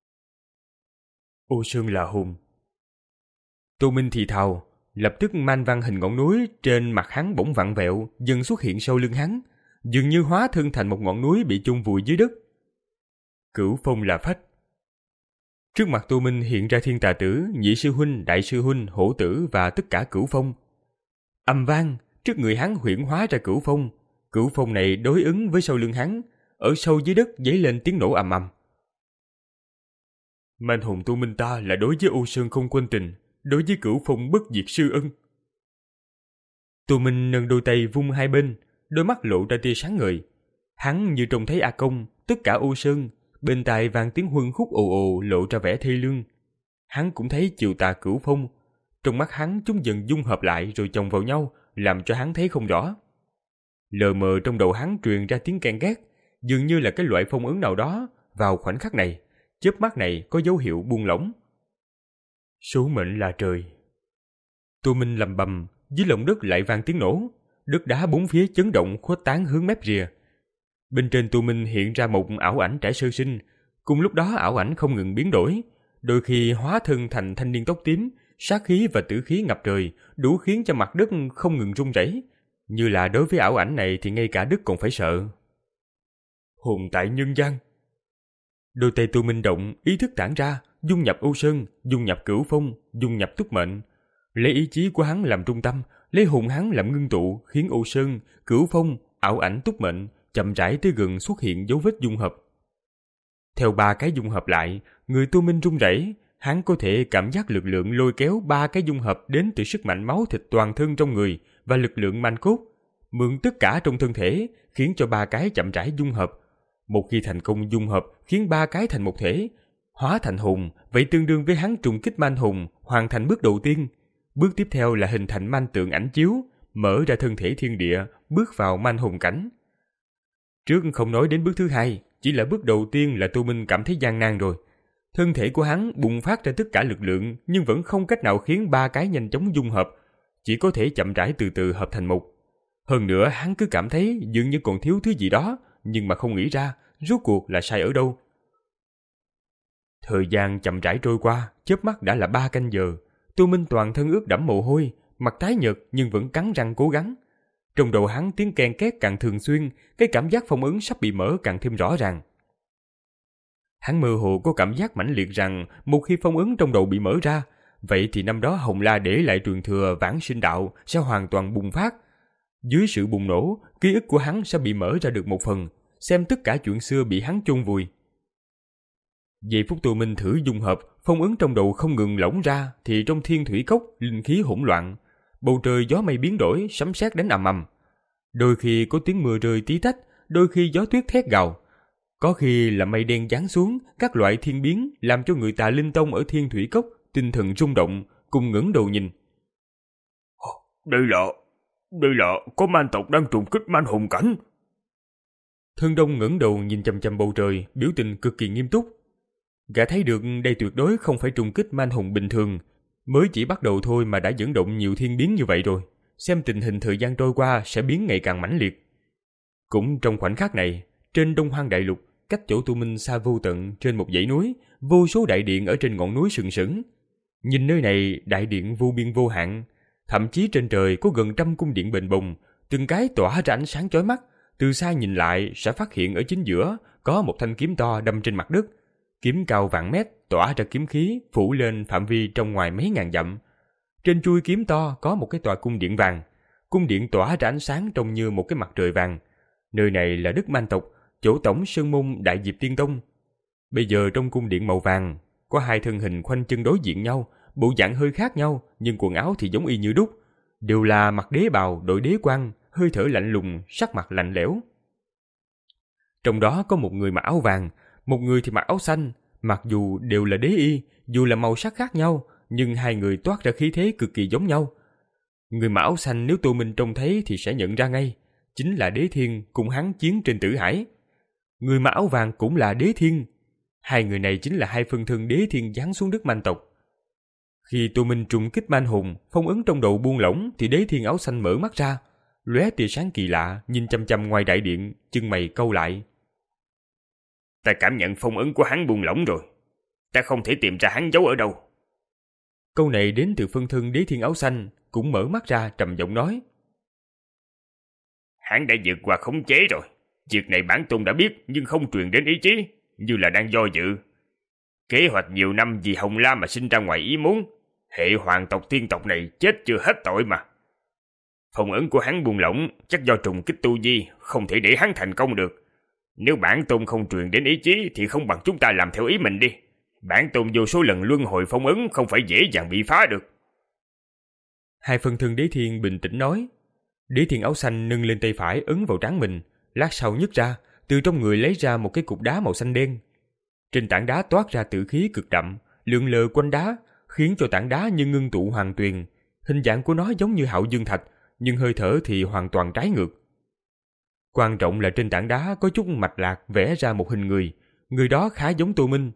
Ô Sơn là hồn. Tu Minh thì thào, lập tức man văn hình ngọn núi trên mặt hắn bỗng vặn vẹo, dần xuất hiện sau lưng hắn, dường như hóa thân thành một ngọn núi bị chôn vùi dưới đất. Cửu Phong là phách. Trước mặt Tu Minh hiện ra Thiên Tà Tử, Nhị Sư Huynh, Đại Sư Huynh, Hổ Tử và tất cả Cửu Phong. Âm vang, trước người hắn huyễn hóa ra Cửu Phong. Cửu Phong này đối ứng với sau lưng hắn, ở sâu dưới đất dấy lên tiếng nổ ầm ầm. Manh hồn Tu Minh ta là đối với Ô Sơn không quên tình, đối với Cửu Phong bất diệt sư ân. Tu Minh nâng đôi tay vung hai bên, đôi mắt lộ ra tia sáng ngời. Hắn như trông thấy A Công, tất cả Ô Sơn, bên tai vang tiếng huân khúc ồ ồ lộ ra vẻ thê lương. Hắn cũng thấy Chiều Tà Cửu Phong, trong mắt hắn chúng dần dung hợp lại rồi chồng vào nhau, làm cho hắn thấy không rõ. Lờ mờ trong đầu hắn truyền ra tiếng ken két, dường như là cái loại phong ấn nào đó vào khoảnh khắc này, chớp mắt này có dấu hiệu buông lỏng. Số mệnh là trời. Tô Minh lầm bầm, dưới lòng đất lại vang tiếng nổ, đất đá bốn phía chấn động khuếch tán hướng mép rìa. Bên trên Tô Minh hiện ra một ảo ảnh trẻ sơ sinh, cùng lúc đó ảo ảnh không ngừng biến đổi, đôi khi hóa thân thành thanh niên tóc tím, sát khí và tử khí ngập trời, đủ khiến cho mặt đất không ngừng rung rẩy. Như là đối với ảo ảnh này thì ngay cả đất còn phải sợ. Hồn tại nhân gian. Đôi tay Tô Minh động, ý thức tản ra, dung nhập Ô Sơn, dung nhập Cửu Phong, dung nhập Túc Mệnh. Lấy ý chí của hắn làm trung tâm, lấy hồn hắn làm ngưng tụ, khiến Ô Sơn, Cửu Phong, ảo ảnh Túc Mệnh chậm rãi tới gần xuất hiện dấu vết dung hợp. Theo ba cái dung hợp lại, người Tô Minh run rẩy, hắn có thể cảm giác lực lượng lôi kéo ba cái dung hợp đến từ sức mạnh máu thịt toàn thân trong người và lực lượng manh cốt, mượn tất cả trong thân thể, khiến cho ba cái chậm rãi dung hợp. Một khi thành công dung hợp, khiến ba cái thành một thể, hóa thành hồn, vậy tương đương với hắn trùng kích man hồn, hoàn thành bước đầu tiên. Bước tiếp theo là hình thành man tượng ảnh chiếu, mở ra thân thể thiên địa, bước vào man hồn cảnh. Trước không nói đến bước thứ hai, chỉ là bước đầu tiên là Tô Minh cảm thấy gian nan rồi. Thân thể của hắn bùng phát ra tất cả lực lượng, nhưng vẫn không cách nào khiến ba cái nhanh chóng dung hợp, chỉ có thể chậm rãi từ từ hợp thành một. Hơn nữa hắn cứ cảm thấy dường như còn thiếu thứ gì đó, nhưng mà không nghĩ ra rốt cuộc là sai ở đâu. Thời gian chậm rãi trôi qua, chớp mắt đã là ba canh giờ. Tô Minh toàn thân ướt đẫm mồ hôi, mặt tái nhợt nhưng vẫn cắn răng cố gắng. Trong đầu hắn tiếng ken két càng thường xuyên, cái cảm giác phong ấn sắp bị mở càng thêm rõ ràng. Hắn mơ hồ có cảm giác mãnh liệt rằng một khi phong ấn trong đầu bị mở ra, vậy thì năm đó Hồng La để lại truyền thừa vãng sinh đạo sẽ hoàn toàn bùng phát. Dưới sự bùng nổ, ký ức của hắn sẽ bị mở ra được một phần, xem tất cả chuyện xưa bị hắn chôn vùi. Giây phút Tô Minh thử dung hợp, phong ấn trong đầu không ngừng lỏng ra thì trong thiên thủy cốc linh khí hỗn loạn, bầu trời gió mây biến đổi, sấm sét đánh ầm ầm. Đôi khi có tiếng mưa rơi tí tách, đôi khi gió tuyết thét gào. Có khi là mây đen giáng xuống, các loại thiên biến làm cho người Tà Linh Tông ở thiên thủy cốc tinh thần rung động, cùng ngẩng đầu nhìn. Đây là, đây là có man tộc đang trùng kích man hồn cảnh. Thương Đông ngẩng đầu nhìn chằm chằm bầu trời, biểu tình cực kỳ nghiêm túc. Gã thấy được đây tuyệt đối không phải trùng kích man hồn bình thường, mới chỉ bắt đầu thôi mà đã dẫn động nhiều thiên biến như vậy rồi. Xem tình hình thời gian trôi qua sẽ biến ngày càng mãnh liệt. Cũng trong khoảnh khắc này, trên Đông Hoang Đại Lục, cách chỗ Tô Minh xa vô tận trên một dãy núi, vô số đại điện ở trên ngọn núi sừng sững. Nhìn nơi này, đại điện vô biên vô hạn, thậm chí trên trời có gần trăm cung điện bềnh bồng, từng cái tỏa ra ánh sáng chói mắt. Từ xa nhìn lại sẽ phát hiện ở chính giữa có một thanh kiếm to đâm trên mặt đất, kiếm cao vạn mét, tỏa ra kiếm khí phủ lên phạm vi trong ngoài mấy ngàn dặm. Trên chuôi kiếm to có một cái tòa cung điện vàng, cung điện tỏa ra ánh sáng trông như một cái mặt trời vàng. Nơi này là đất man tộc, chỗ tổng sơn môn Đại Diệp Tiên Tông. Bây giờ trong cung điện màu vàng có hai thân hình khoanh chân đối diện nhau, bộ dạng hơi khác nhau nhưng quần áo thì giống y như đúc, đều là mặc đế bào đội đế quan, hơi thở lạnh lùng, sắc mặt lạnh lẽo. Trong đó có một người mặc áo vàng, một người thì mặc áo xanh. Mặc dù đều là đế y, dù là màu sắc khác nhau, nhưng hai người toát ra khí thế cực kỳ giống nhau. Người mặc áo xanh nếu Tô Minh trông thấy thì sẽ nhận ra ngay, chính là Đế Thiên cùng hắn chiến trên Tử Hải. Người mặc áo vàng cũng là Đế Thiên. Hai người này chính là hai phân thân Đế Thiên giáng xuống đất man tộc. Khi Tô Minh trùng kích man hồn, phong ấn trong đầu buông lỏng thì Đế Thiên áo xanh mở mắt ra, lóe tia sáng kỳ lạ, nhìn chăm chăm ngoài đại điện, chân mày cau lại. Ta cảm nhận phong ấn của hắn buông lỏng rồi. Ta không thể tìm ra hắn giấu ở đâu. Câu này đến từ phân thân Đế Thiên áo xanh, cũng mở mắt ra trầm giọng nói. Hắn đã vượt qua khống chế rồi. Việc này bản tôn đã biết nhưng không truyền đến ý chí, như là đang do dự. Kế hoạch nhiều năm vì Hồng La mà sinh ra ngoài ý muốn. Hệ hoàng tộc tiên tộc này chết chưa hết tội mà. Phong ấn của hắn buông lỏng chắc do trùng kích tu vi, không thể để hắn thành công được. Nếu bản tôn không truyền đến ý chí thì không bằng chúng ta làm theo ý mình đi. Bản tôn vô số lần luân hồi phong ấn không phải dễ dàng bị phá được. Hai phân thân Đế Thiên bình tĩnh nói. Đế Thiên áo xanh nâng lên tay phải ấn vào trán mình, lát sau nhấc ra, từ trong người lấy ra một cái cục đá màu xanh đen. Trên tảng đá toát ra tử khí cực đậm, lượn lờ quanh đá, khiến cho tảng đá như ngưng tụ hoàng tuyền. Hình dạng của nó giống như hạo dương thạch, nhưng hơi thở thì hoàn toàn trái ngược. Quan trọng là trên tảng đá có chút mạch lạc vẽ ra một hình người, người đó khá giống Tô Minh.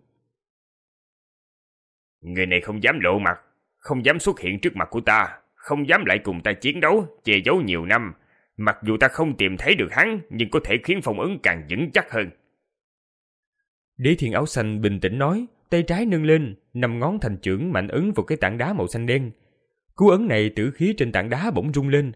Người này không dám lộ mặt, không dám xuất hiện trước mặt của ta, không dám lại cùng ta chiến đấu, che giấu nhiều năm. Mặc dù ta không tìm thấy được hắn, nhưng có thể khiến phong ấn càng vững chắc hơn. Đế Thiên áo xanh bình tĩnh nói, tay trái nâng lên, năm ngón thành chưởng mạnh ấn vào cái tảng đá màu xanh đen. Cú ấn này tử khí trên tảng đá bỗng rung lên.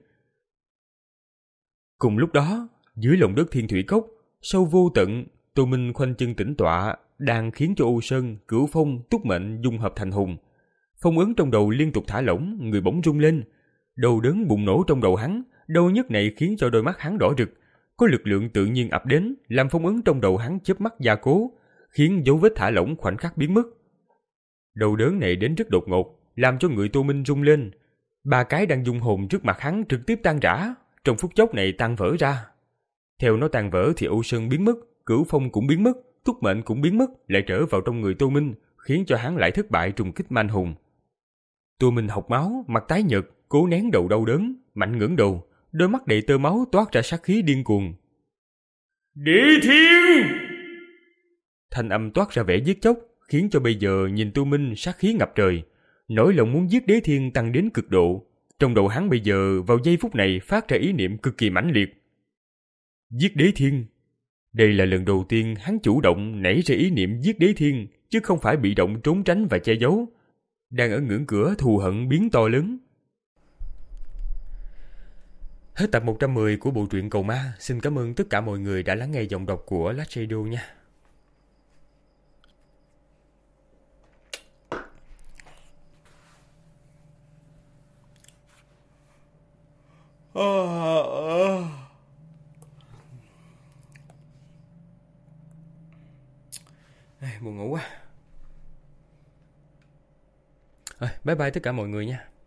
Cùng lúc đó, dưới lòng đất Thiên Thủy Cốc, sâu vô tận, Tô Minh khoanh chân tĩnh tọa, đang khiến cho U Sơn, Cửu Phong, Túc Mệnh dung hợp thành hùng. Phong ấn trong đầu liên tục thả lỏng, người bỗng rung lên. Đầu đớn bùng nổ trong đầu hắn, đau nhức này khiến cho đôi mắt hắn đỏ rực. Có lực lượng tự nhiên ập đến, làm phong ấn trong đầu hắn chớp mắt gia cố, khiến dấu vết thả lỏng khoảnh khắc biến mất. Đầu đớn này đến rất đột ngột, làm cho người Tô Minh rung lên. Ba cái đang dung hồn trước mặt hắn trực tiếp tan rã, trong phút chốc này tan vỡ ra. Theo nó tan vỡ thì U Sơn biến mất, Cửu Phong cũng biến mất, Túc Mệnh cũng biến mất, lại trở vào trong người Tô Minh, khiến cho hắn lại thất bại trùng kích man hùng. Tô Minh học máu, mặt tái nhợt, cố nén đầu đau đớn, mạnh ngẩng đầu, đôi mắt đầy tơ máu toát ra sát khí điên cuồng. Đế Thiên! Thanh âm toát ra vẻ giết chóc, khiến cho bây giờ nhìn Tô Minh sát khí ngập trời, nỗi lòng muốn giết Đế Thiên tăng đến cực độ. Trong đầu hắn bây giờ vào giây phút này phát ra ý niệm cực kỳ mãnh liệt. Giết Đế Thiên. Đây là lần đầu tiên hắn chủ động nảy ra ý niệm giết Đế Thiên, chứ không phải bị động trốn tránh và che giấu. Đang ở ngưỡng cửa thù hận biến to lớn. Hết tập một trăm mười của bộ truyện Cầu Ma. Xin cảm ơn tất cả mọi người đã lắng nghe giọng đọc của Last Radio nha. Buồn ngủ quá. À, bye bye tất cả mọi người nha.